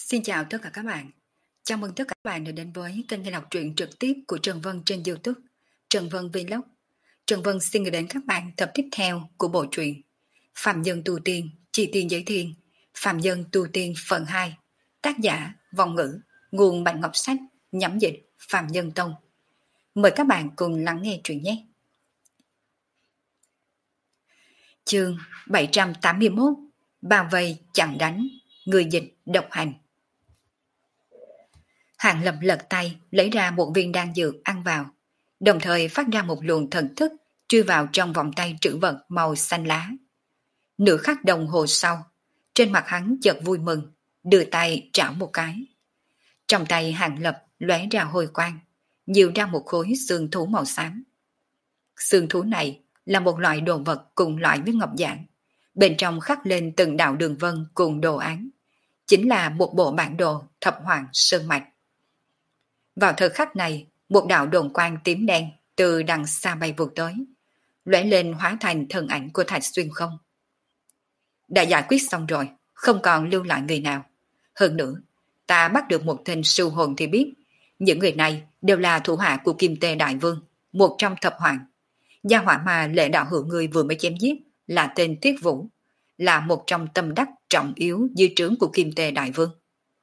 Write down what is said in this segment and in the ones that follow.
Xin chào tất cả các bạn. Chào mừng tất cả các bạn đã đến với kênh nghe đọc truyện trực tiếp của Trần Vân trên YouTube, Trần Vân Vlog. Trần Vân xin gửi đến các bạn tập tiếp theo của bộ truyện Phạm Nhân Tu Tiên, Chi Tiên Giới Thiên, Phạm Nhân Tu Tiên phần 2, tác giả Vong Ngữ, nguồn Bạch Ngọc Sách, nhẩm dịch Phạm Nhân Tông. Mời các bạn cùng lắng nghe truyện nhé. Chương 781, bao vây chặn đánh, người dịch độc hành. Hàng Lập lật tay lấy ra một viên đan dược ăn vào, đồng thời phát ra một luồng thần thức chui vào trong vòng tay trữ vật màu xanh lá. Nửa khắc đồng hồ sau, trên mặt hắn chợt vui mừng, đưa tay trảo một cái. Trong tay Hàng Lập lóe ra hồi quang, nhiều ra một khối xương thú màu xám. Xương thú này là một loại đồ vật cùng loại với ngọc giản, bên trong khắc lên từng đạo đường vân cùng đồ án, chính là một bộ bản đồ thập hoàng sơn mạch. Vào thời khắc này, một đạo đồn quang tím đen từ đằng xa bay vụt tới, lóe lên hóa thành thân ảnh của Thạch Xuyên Không. Đã giải quyết xong rồi, không còn lưu lại người nào. Hơn nữa, ta bắt được một tên sư hồn thì biết, những người này đều là thủ hạ của Kim Tê Đại Vương, một trong thập hoàng. Gia hỏa mà Lệ đạo hữu người vừa mới chém giết là tên Tiết Vũ, là một trong tâm đắc trọng yếu dưới trướng của Kim Tê Đại Vương.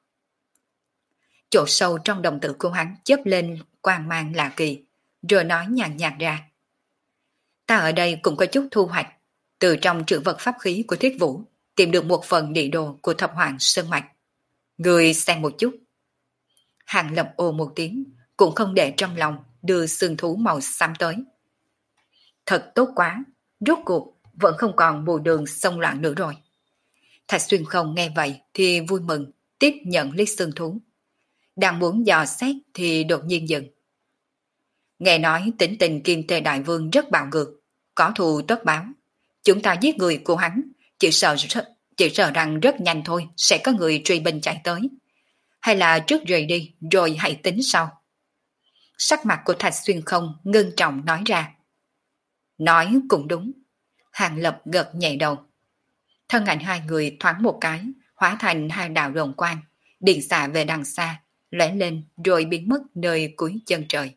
Chỗ sâu trong đồng tử của hắn chớp lên quang mang lạ kỳ, rồi nói nhàn nhạt ra. Ta ở đây cũng có chút thu hoạch, từ trong trữ vật pháp khí của Thiết Vũ tìm được một phần địa đồ của thập hoàng sơn mạch. Người xem một chút. Hàng Lập ồ một tiếng, cũng không để trong lòng, đưa xương thú màu xám tới. Thật tốt quá, rốt cuộc vẫn không còn mù đường xông loạn nữa rồi. Thạch Xuyên Không nghe vậy thì vui mừng, tiếp nhận lấy xương thú. Đang muốn dò xét thì đột nhiên dừng. Nghe nói tính tình Kim Tê Đại Vương rất bạo ngược, có thù tất báo. Chúng ta giết người của hắn, chỉ sợ rằng rất nhanh thôi sẽ có người truy binh chạy tới. Hay là trước rời đi rồi hãy tính sau. Sắc mặt của Thạch Xuyên Không ngưng trọng nói ra. Nói cũng đúng. Hàng Lập gật nhẹ đầu. Thân ảnh hai người thoáng một cái, hóa thành hai đạo rồng quang, điện xạ về đằng xa, lóe lên rồi biến mất nơi cuối chân trời.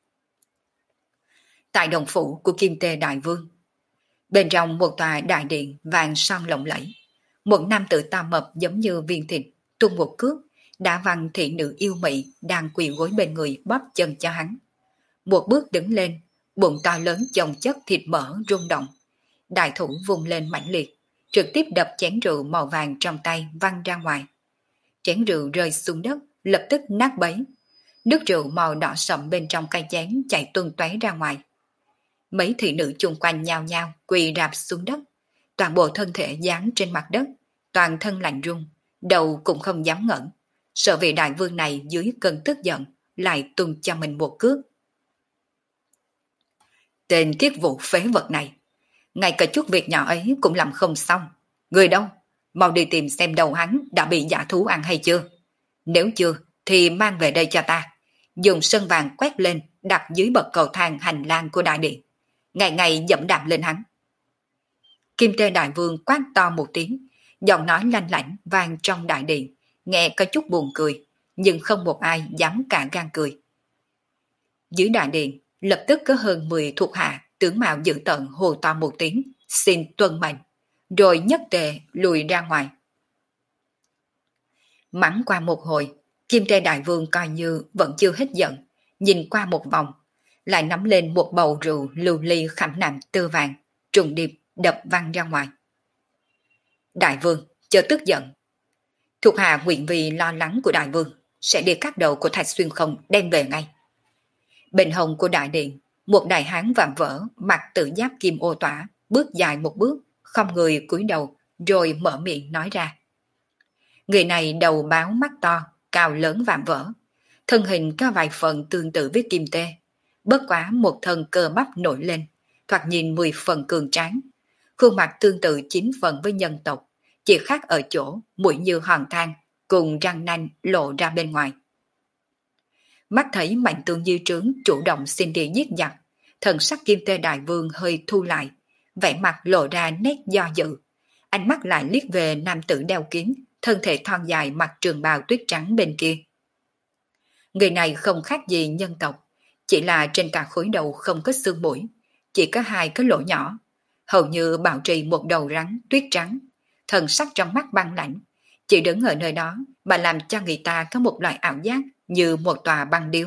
Tại đồng phủ của Kim Tê Đại Vương, bên trong một tòa đại điện vàng son lộng lẫy, một nam tử to mập giống như viên thịt tung một cước đã văng thị nữ yêu mị đang quỳ gối bên người bóp chân cho hắn. Một bước đứng lên, bụng to lớn chồng chất thịt mỡ rung động, đại thủ vùng lên mãnh liệt, trực tiếp đập chén rượu màu vàng trong tay văng ra ngoài. Chén rượu rơi xuống đất, lập tức nát bấy. Nước rượu màu đỏ sậm bên trong cây chén chảy tuôn tóe ra ngoài. Mấy thị nữ chung quanh nhao nhao quỳ rạp xuống đất, toàn bộ thân thể dán trên mặt đất, toàn thân lạnh run, đầu cũng không dám ngẩng, sợ vị đại vương này dưới cơn tức giận lại tung cho mình một cước. Tên Thiết Vụ phế vật này, ngay cả chút việc nhỏ ấy cũng làm không xong. Người đâu? Mau đi tìm xem đầu hắn đã bị dã thú ăn hay chưa. Nếu chưa thì mang về đây cho ta, dùng sơn vàng quét lên đặt dưới bậc cầu thang hành lang của đại điện, ngày ngày dẫm đạp lên hắn. Kim Tê Đại Vương quát to một tiếng, giọng nói lanh lảnh vang trong đại điện, nghe có chút buồn cười, nhưng không một ai dám cả gan cười. Dưới đại điện lập tức có hơn 10 thuộc hạ tướng mạo dữ tợn hô to một tiếng, xin tuân mệnh, rồi nhất tề lùi ra ngoài. Mắng qua một hồi, Kim Tê Đại Vương coi như vẫn chưa hết giận, nhìn qua một vòng, lại nắm lên một bầu rượu lưu ly khảm nạm tơ vàng, trùng điệp đập văng ra ngoài. Đại Vương, chớ tức giận. Thuộc hạ nguyện vì lo lắng của Đại Vương, sẽ đi cắt đầu của Thạch Xuyên Không đem về ngay. Bên hông của đại điện, một đại hán vạm vỡ, mặc tự giáp kim ô tỏa, bước dài một bước, không người cúi đầu, rồi mở miệng nói ra. Người này đầu báo mắt to, cao lớn vạm vỡ, thân hình có vài phần tương tự với Kim Tê, bất quá một thân cơ bắp nổi lên, thoạt nhìn 10 phần cường tráng, khuôn mặt tương tự 9 phần với nhân tộc, chỉ khác ở chỗ mũi như hòn than, cùng răng nanh lộ ra bên ngoài. Mắt thấy Mạnh Tương Di Trướng chủ động xin đi giết giặc, thần sắc Kim Tê Đại Vương hơi thu lại, vẻ mặt lộ ra nét do dự, ánh mắt lại liếc về nam tử đeo kiếm, thân thể thon dài mặc trường bào tuyết trắng bên kia. Người này không khác gì nhân tộc, chỉ là trên cả khối đầu không có xương mũi, chỉ có hai cái lỗ nhỏ, hầu như bảo trì một đầu rắn tuyết trắng, thần sắc trong mắt băng lãnh, chỉ đứng ở nơi đó mà làm cho người ta có một loại ảo giác như một tòa băng điêu.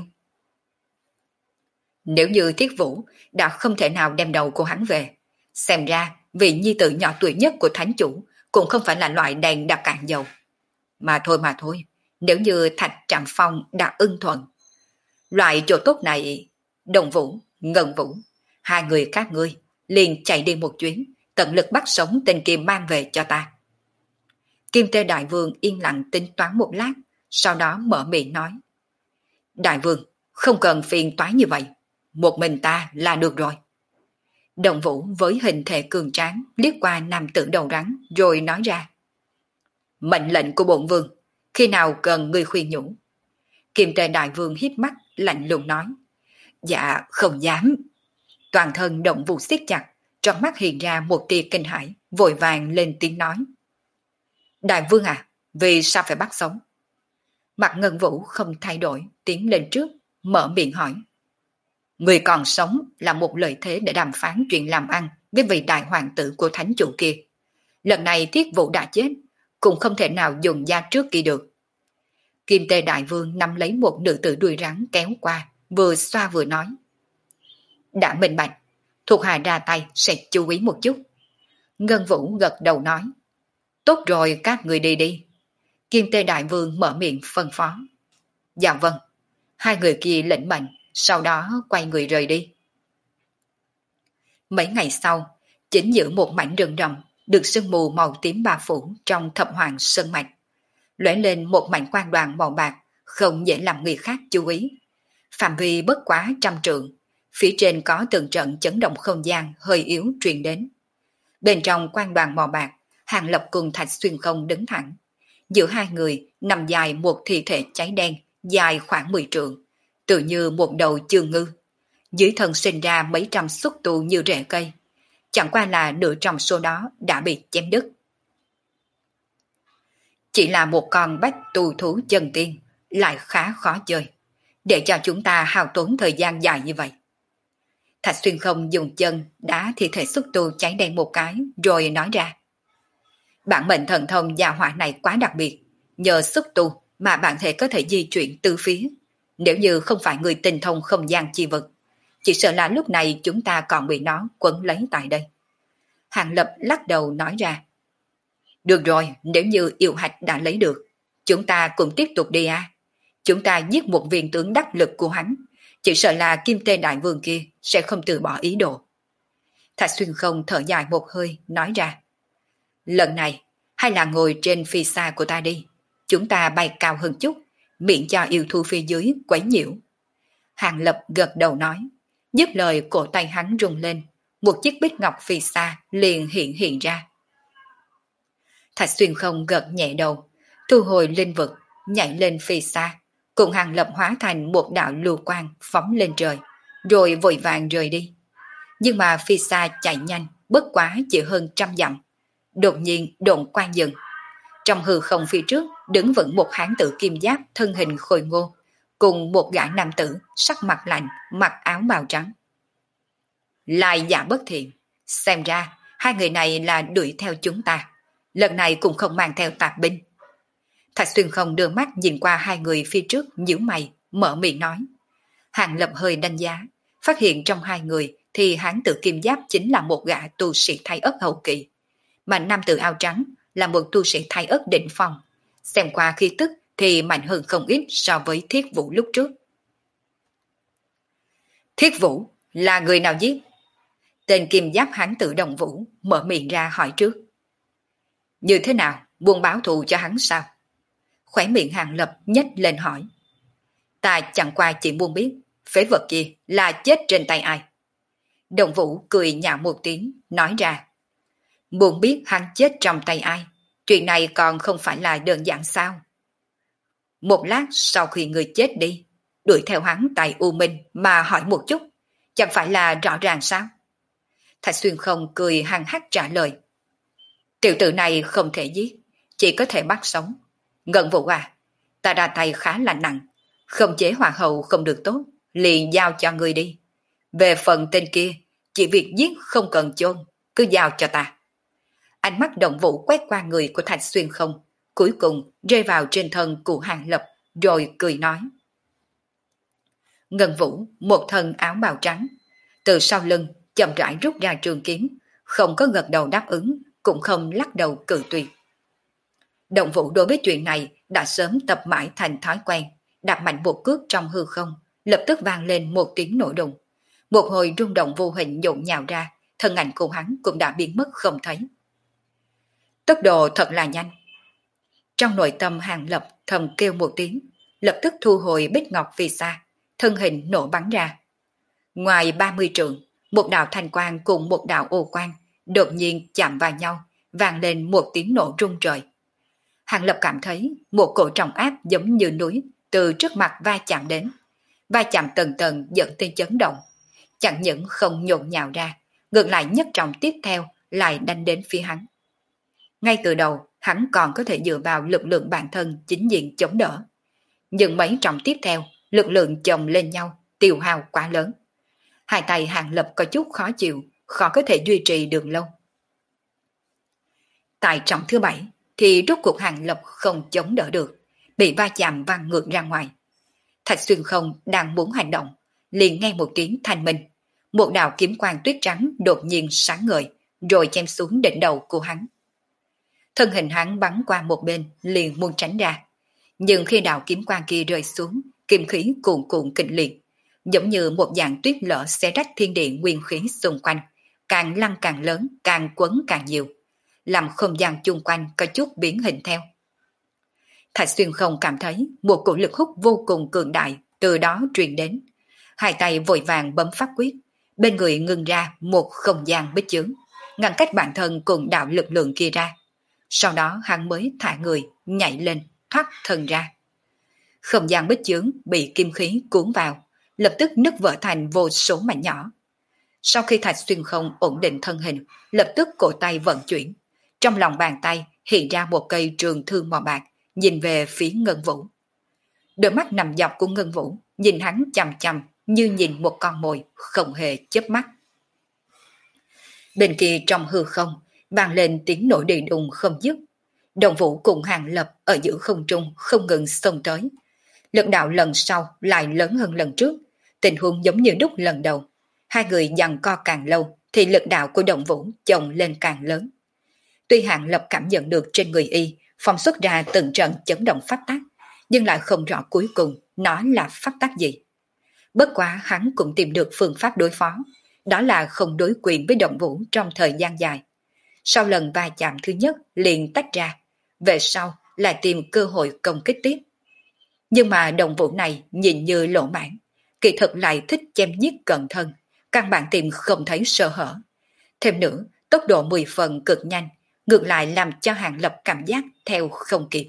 Nếu như Thiết Vũ đã không thể nào đem đầu của hắn về, xem ra vị nhi tử nhỏ tuổi nhất của thánh chủ cũng không phải là loại đèn đã cạn dầu. Mà thôi, nếu như Thạch Trạm Phong đã ưng thuận. Loại chỗ tốt này, Đồng Vũ, Ngân Vũ, hai người các ngươi liền chạy đi một chuyến, tận lực bắt sống tên kia mang về cho ta. Kim Tê Đại Vương yên lặng tính toán một lát, sau đó mở miệng nói. Đại Vương, không cần phiền toái như vậy, một mình ta là được rồi. Đồng Vũ với hình thể cường tráng liếc qua nam tử đầu rắn rồi nói ra. Mệnh lệnh của bổn vương, khi nào cần ngươi khuyên nhủ. Kim Tê Đại Vương híp mắt lạnh lùng nói. Dạ không dám. Toàn thân Đồng Vũ siết chặt, trong mắt hiện ra một tia kinh hãi, vội vàng lên tiếng nói. Đại Vương à, vì sao phải bắt sống? Mặt Ngân Vũ không thay đổi, tiến lên trước, mở miệng hỏi. Người còn sống là một lợi thế để đàm phán chuyện làm ăn với vị đại hoàng tử của thánh chủ kia. Lần này Thiết Vũ đã chết, cũng không thể nào dùng da trước kia được. Kim Tê Đại Vương nắm lấy một nữ tử đuôi rắn kéo qua, vừa xoa vừa nói. Đã minh bạch, thuộc hạ ra tay sẽ chú ý một chút. Ngân Vũ gật đầu nói. Tốt rồi, các người đi đi. Kim Tê Đại Vương mở miệng phân phó. Dạ vâng. Hai người kia lĩnh mệnh, sau đó quay người rời đi. Mấy ngày sau, chính giữa một mảnh rừng rậm được sương mù màu tím bao phủ trong Thập Hoàng Sơn Mạch. Lóe lên một mảnh quang đoàn màu bạc, không dễ làm người khác chú ý. Phạm vi bất quá 100 trượng, phía trên có từng trận chấn động không gian hơi yếu truyền đến. Bên trong quang đoàn màu bạc, Hàng Lập cùng Thạch Xuyên Không đứng thẳng. Giữa hai người nằm dài một thi thể cháy đen, dài khoảng 10 trượng, tự như một đầu chương ngư. Dưới thân sinh ra mấy trăm xúc tu như rễ cây. Chẳng qua là nửa trong số đó đã bị chém đứt. Chỉ là một con bách tu thú chân tiên, lại khá khó chơi. Để cho chúng ta hao tốn thời gian dài như vậy. Thạch Xuyên Không dùng chân đá thi thể xúc tu cháy đen một cái, rồi nói ra. Bản mệnh thần thông gia hỏa này quá đặc biệt, nhờ xúc tu mà bản thể có thể di chuyển từ phía. Nếu như không phải người tinh thông không gian chi vật, chỉ sợ là lúc này chúng ta còn bị nó quấn lấy tại đây. Hàng Lập lắc đầu nói ra. Được rồi, nếu như yêu hạch đã lấy được, chúng ta cùng tiếp tục đi à. Chúng ta giết một viên tướng đắc lực của hắn, chỉ sợ là Kim Tê Đại Vương kia sẽ không từ bỏ ý đồ. Thạch Xuyên Không thở dài một hơi, nói ra. Lần này, hay là ngồi trên phi xa của ta đi. Chúng ta bay cao hơn chút, miễn cho yêu thú phía dưới quấy nhiễu. Hàng Lập gật đầu nói. Dứt lời cổ tay hắn rung lên, một chiếc bích ngọc phi xa liền hiện ra. Thạch Xuyên Không gật nhẹ đầu, thu hồi linh vực, nhảy lên phi xa, cùng Hàng Lập hóa thành một đạo lưu quang phóng lên trời, rồi vội vàng rời đi. Nhưng mà phi xa chạy nhanh, bất quá chỉ hơn 100 dặm. Đột nhiên độn quang dừng. Trong hư không phía trước đứng vững một hán tử kim giáp thân hình khôi ngô, cùng một gã nam tử sắc mặt lạnh, mặc áo bào trắng. Lai giả bất thiện, xem ra hai người này là đuổi theo chúng ta, lần này cũng không mang theo tạp binh. Thạch Xuyên Không đưa mắt nhìn qua hai người phía trước, nhíu mày, mở miệng nói. Hàng Lập hơi đánh giá, phát hiện trong hai người thì hán tử kim giáp chính là một gã tu sĩ Thái Ất hậu kỳ, mà nam tử áo trắng là một tu sĩ Thái Ất đỉnh phong, xem qua khí tức thì mạnh hơn không ít so với Thiết Vũ lúc trước. Thiết Vũ là người nào giết? Tên kim giáp hán tử Đồng Vũ mở miệng ra hỏi trước. Như thế nào, buông báo thù cho hắn sao? Khóe miệng Hàng Lập nhếch lên hỏi. Ta chẳng qua chỉ muốn biết phế vật kia là chết trên tay ai. Đồng Vũ cười nhạo một tiếng, nói ra. Muốn biết hắn chết trong tay ai, chuyện này còn không phải là đơn giản sao? Một lát sau khi người chết đi, đuổi theo hắn tại U Minh mà hỏi một chút, chẳng phải là rõ ràng sao? Thạch Xuyên Không cười hăng hắc trả lời. Tiểu tử này không thể giết, chỉ có thể bắt sống. Ngân Vũ à, ta ra tay khá là nặng, không chế hoàng hậu không được tốt, liền giao cho ngươi đi. Về phần tên kia, chỉ việc giết không cần chôn, cứ giao cho ta. Ánh mắt Động Vũ quét qua người của Thạch Xuyên không, cuối cùng rơi vào trên thân của Hàng Lập, rồi cười nói. Ngân Vũ, một thân áo bào trắng, từ sau lưng chậm rãi rút ra trường kiếm, không có gật đầu đáp ứng, cũng không lắc đầu cự tuyệt. Động Vũ đối với chuyện này đã sớm tập mãi thành thói quen, đạp mạnh một cước trong hư không, lập tức vang lên một tiếng nổ đùng. Một hồi rung động vô hình nhộn nhào ra, thân ảnh của hắn cũng đã biến mất không thấy. Tốc độ thật là nhanh. Trong nội tâm Hàng Lập thầm kêu một tiếng, lập tức thu hồi bích ngọc vì xa, thân hình nổ bắn ra. Ngoài 30 trượng, một đạo thanh quang cùng một đạo ô quang đột nhiên chạm vào nhau, vang lên một tiếng nổ rung trời. Hàng Lập cảm thấy một cỗ trọng áp giống như núi từ trước mặt va chạm đến. Va chạm tầng tầng dẫn tới chấn động. Chẳng những không nhộn nhào ra, ngược lại nhất trọng tiếp theo lại đánh đến phía hắn. Ngay từ đầu, hắn còn có thể dựa vào lực lượng bản thân chính diện chống đỡ. Nhưng mấy trọng tiếp theo, lực lượng chồng lên nhau, tiêu hao quá lớn. Hai tay Hàng Lập có chút khó chịu, khó có thể duy trì được lâu. Tại trọng thứ 7, thì rốt cuộc Hàng Lập không chống đỡ được, bị va chạm văng ngược ra ngoài. Thạch Xuyên không đang muốn hành động, liền nghe một tiếng thanh minh. Một đạo kiếm quang tuyết trắng đột nhiên sáng ngời, rồi chém xuống đỉnh đầu của hắn. Thân hình hắn bắn qua một bên, liền muốn tránh ra. Nhưng khi đạo kiếm quang kia rơi xuống, kim khí cuồn cuộn kịch liệt, giống như một dạng tuyết lở xé rách thiên địa nguyên khí xung quanh, càng lăn càng lớn, càng quấn càng nhiều, làm không gian chung quanh có chút biến hình theo. Thạch Xuyên không cảm thấy một cổ lực hút vô cùng cường đại từ đó truyền đến. Hai tay vội vàng bấm pháp quyết, bên người ngưng ra một không gian bích chướng, ngăn cách bản thân cùng đạo lực lượng kia ra. Sau đó hắn mới thả người, nhảy lên, thoát thân ra. Không gian bích chướng bị kim khí cuốn vào, lập tức nứt vỡ thành vô số mảnh nhỏ. Sau khi Thạch Xuyên không ổn định thân hình, lập tức cổ tay vận chuyển. Trong lòng bàn tay hiện ra một cây trường thương màu bạc, nhìn về phía Ngân Vũ. Đôi mắt nằm dọc của Ngân Vũ, nhìn hắn chằm chằm như nhìn một con mồi, không hề chớp mắt. Bên kia trong hư không, vang lên tiếng nổ đi đùng không dứt. Động Vũ cùng Hàng Lập ở giữa không trung không ngừng xông tới. Lực đạo lần sau lại lớn hơn lần trước, tình huống giống như đúc lần đầu. Hai người giằng co càng lâu thì lực đạo của Động Vũ chồng lên càng lớn. Tuy Hàng Lập cảm nhận được trên người y phóng xuất ra từng trận chấn động pháp tắc, nhưng lại không rõ cuối cùng nó là pháp tắc gì. Bất quá hắn cũng tìm được phương pháp đối phó, đó là không đối quyền với Động Vũ trong thời gian dài. Sau lần va chạm thứ nhất liền tách ra, về sau lại tìm cơ hội công kích tiếp. Nhưng mà Động Vũ này nhìn như lỗ mãn, kỳ thực lại thích chém giết cận thân, căn bản tìm không thấy sơ hở. Thêm nữa, tốc độ 10 phần cực nhanh, ngược lại làm cho Hàng Lập cảm giác theo không kịp.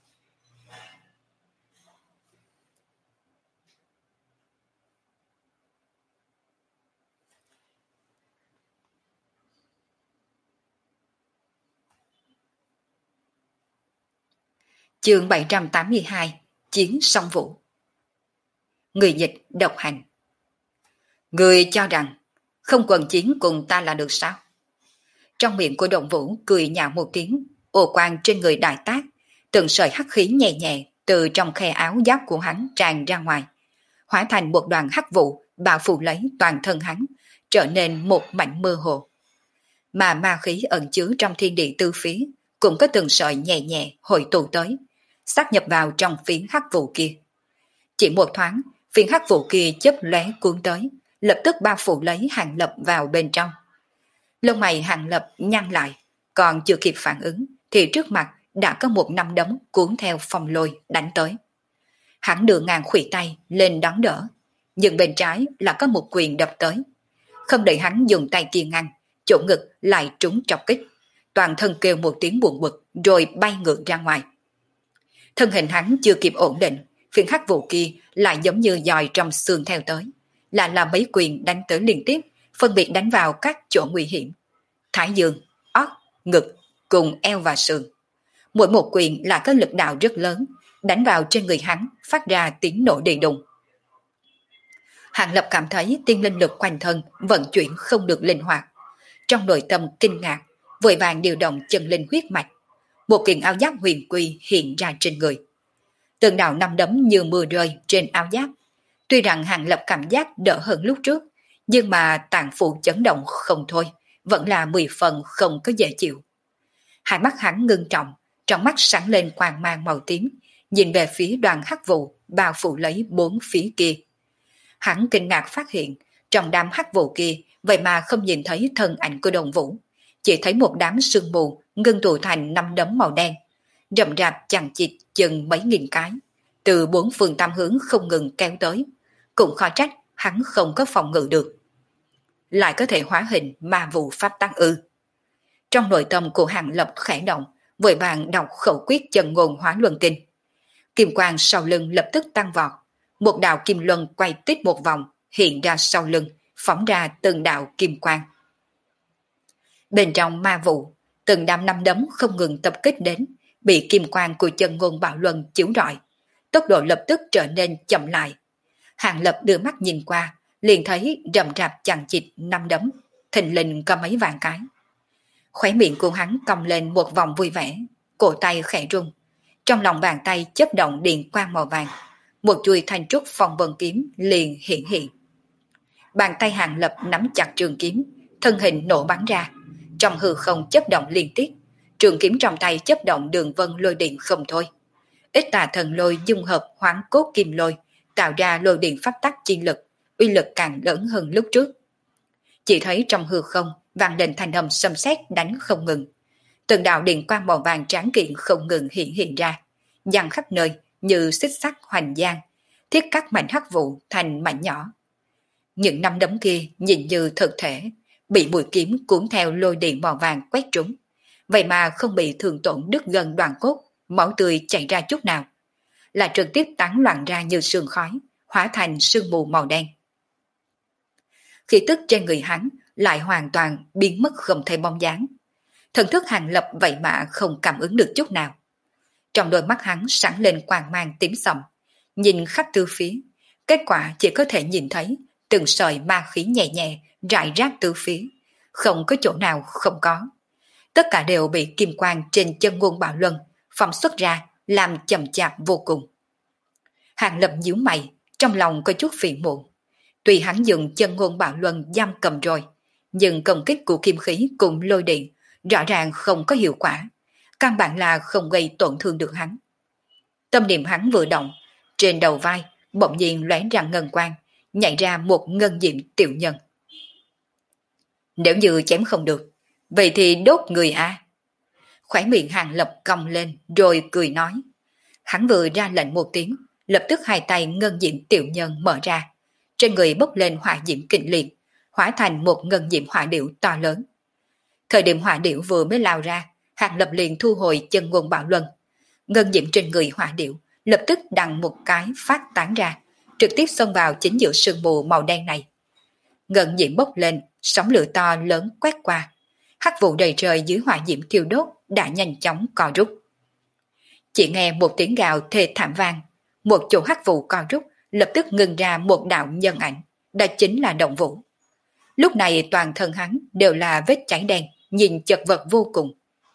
Chương 782, Chiến song vũ. Người dịch độc hành. Người cho rằng không quần chiến cùng ta là được sao? Trong miệng của Động Vũ cười nhạo một tiếng, ô quang trên người đại tác, từng sợi hắc khí nhẹ nhẹ từ trong khe áo giáp của hắn tràn ra ngoài, hóa thành một đoàn hắc vụ bao phủ lấy toàn thân hắn, trở nên một mảnh mơ hồ. Mà ma khí ẩn chứa trong thiên địa tư phía cũng có từng sợi nhẹ nhẹ hội tụ tới, sát nhập vào trong phiến hắc vụ kia. Chỉ một thoáng, phiến hắc vụ kia chớp lóe cuốn tới, lập tức bao phủ lấy Hàng Lập vào bên trong. Lông mày Hàng Lập nhăn lại, còn chưa kịp phản ứng thì trước mặt đã có một nắm đấm cuốn theo phong lôi đánh tới. Hắn đưa ngang khuỷu tay lên đón đỡ, nhưng bên trái là có một quyền đập tới. Không đợi hắn dùng tay kia ngăn, chỗ ngực lại trúng trọc kích, toàn thân kêu một tiếng buồn bực rồi bay ngược ra ngoài. Thân hình hắn chưa kịp ổn định, phiến hắc vụ kia lại giống như dòi trong xương theo tới, là mấy quyền đánh tới liên tiếp, phân biệt đánh vào các chỗ nguy hiểm: thái dương, óc, ngực cùng eo và sườn. Mỗi một quyền là có lực đạo rất lớn, đánh vào trên người hắn, phát ra tiếng nổ đi đùng. Hàng Lập cảm thấy tiên linh lực quanh thân vận chuyển không được linh hoạt. Trong nội tâm kinh ngạc, vội vàng điều động chân linh huyết mạch. Một kiện áo giáp huyền quy hiện ra trên người. Từng đạo năm đấm như mưa rơi trên áo giáp. Tuy rằng Hàng Lập cảm giác đỡ hơn lúc trước, nhưng mà tạng phủ chấn động không thôi, vẫn là 10 phần không có dễ chịu. Hai mắt hắn ngưng trọng, trong mắt sáng lên quang mang màu tím, nhìn về phía đoàn hắc vụ bao phủ lấy bốn phía kia. Hắn kinh ngạc phát hiện, trong đám hắc vụ kia, vậy mà không nhìn thấy thân ảnh của Đồng Vũ, chỉ thấy một đám sương mù ngưng tụ thành 5 đấm màu đen, rậm rạp chằng chịt chừng mấy nghìn cái, từ bốn phương tám hướng không ngừng kéo tới. Cũng khó trách hắn không có phòng ngự được. Lại có thể hóa hình ma vụ pháp tăng ư? Trong nội tâm của Hàng Lập khẽ động, vội vàng đọc khẩu quyết chân ngôn hóa luân kinh. Kim quang sau lưng lập tức tăng vọt, một đạo kim luân quay tít một vòng hiện ra sau lưng, phóng ra từng đạo kim quang. Bên trong ma vụ, từng đám năm đấm không ngừng tập kích đến, bị kim quang của chân ngôn bạo luân chiếu rọi, tốc độ lập tức trở nên chậm lại. Hàng Lập đưa mắt nhìn qua, liền thấy rậm rạp chằng chịt năm đấm, thình lình có mấy vạn cái. Khóe miệng của hắn cong lên một vòng vui vẻ, cổ tay khẽ rung, trong lòng bàn tay chớp động điện quang màu vàng, một chuôi thanh trúc phong vân kiếm liền hiện hiện. Bàn tay Hàng Lập nắm chặt trường kiếm, thân hình nổ bắn ra, trong hư không chớp động liên tiếp, trường kiếm trong tay chớp động đường vân lôi điện không thôi. Ít tà thần lôi dung hợp hoán cốt kim lôi, tạo ra lôi điện pháp tắc chi lực, uy lực càng lớn hơn lúc trước. Chỉ thấy trong hư không vang lên thanh âm xâm sét đánh không ngừng. Từng đạo điện quang màu vàng tráng kiện không ngừng hiện ra, giăng khắp nơi như xích sắt hoành giang, thiết các mảnh hắc vụ thành mảnh nhỏ. Những năm đấm kia nhìn như thực thể, bị mũi kiếm cuốn theo lôi điện màu vàng quét trúng, vậy mà không bị thương tổn đứt gân đoạn cốt, máu tươi chảy ra chút nào, là trực tiếp tán loạn ra như sương khói, hóa thành sương mù màu đen. Khí tức trên người hắn lại hoàn toàn biến mất không thấy bóng dáng. Thần thức Hàng Lập vậy mà không cảm ứng được chút nào. Trong đôi mắt hắn sáng lên quang mang tím sậm, nhìn khắp tứ phía, kết quả chỉ có thể nhìn thấy từng sợi ma khí nhẹ nhẹ rải rác tứ phía, không có chỗ nào không có. Tất cả đều bị kim quang trên chân ngôn bạo luân phóng xuất ra, làm chậm chạp vô cùng. Hàng Lập nhíu mày, trong lòng có chút phiền muộn. Tuy hắn dùng chân ngôn bạo luân giam cầm rồi, nhưng công kích của kim khí cùng lôi điện rõ ràng không có hiệu quả, căn bản là không gây tổn thương được hắn. Tâm niệm hắn vừa động, trên đầu vai bỗng nhiên lóe ra ngân quang, nhảy ra một ngân diệm tiểu nhân. Nếu như chém không được, vậy thì đốt người a. Khóe miệng Hàng Lập cong lên rồi cười nói. Hắn vừa ra lệnh một tiếng, lập tức hai tay ngân diệm tiểu nhân mở ra, trên người bốc lên hỏa diễm kịch liệt, hóa thành một ngân diệm hỏa điểu to lớn. Thời điểm hỏa điểu vừa mới lao ra, Hàng Lập liền thu hồi chân ngôn bạo luân. Ngân diệm trên người hỏa điểu lập tức đằng một cái phát tán ra, trực tiếp xông vào chính giữa sương mù màu đen này. Ngân diệm bốc lên, sóng lửa to lớn quét qua, hắc vụ đầy trời dưới hỏa diễm thiêu đốt đã nhanh chóng co rút. Chỉ nghe một tiếng gào thê thảm vang, một chỗ hắc vụ co rút lập tức ngừng ra một đạo nhân ảnh, đó chính là Động Vũ. Lúc này toàn thân hắn đều là vết cháy đen, nhìn chật vật vô cùng.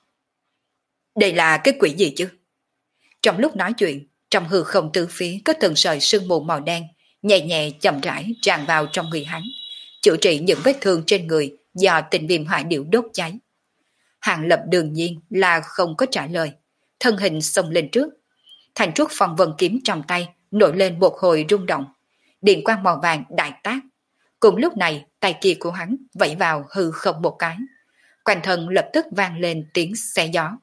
Đây là cái quỷ gì chứ? Trong lúc nói chuyện, trong hư không tứ phía có từng sợi sương mù màu đen, nhẹ nhẹ chậm rãi tràn vào trong người hắn, chữa trị những vết thương trên người do tình viêm hỏa điểu đốt cháy. Hàng Lập đương nhiên là không có trả lời, thân hình xông lên trước. Thành trúc phong vân kiếm trong tay nổi lên một hồi rung động, điện quang màu vàng đại tác. Cùng lúc này tay kia của hắn vẫy vào hư không một cái, quanh thân lập tức vang lên tiếng xé gió.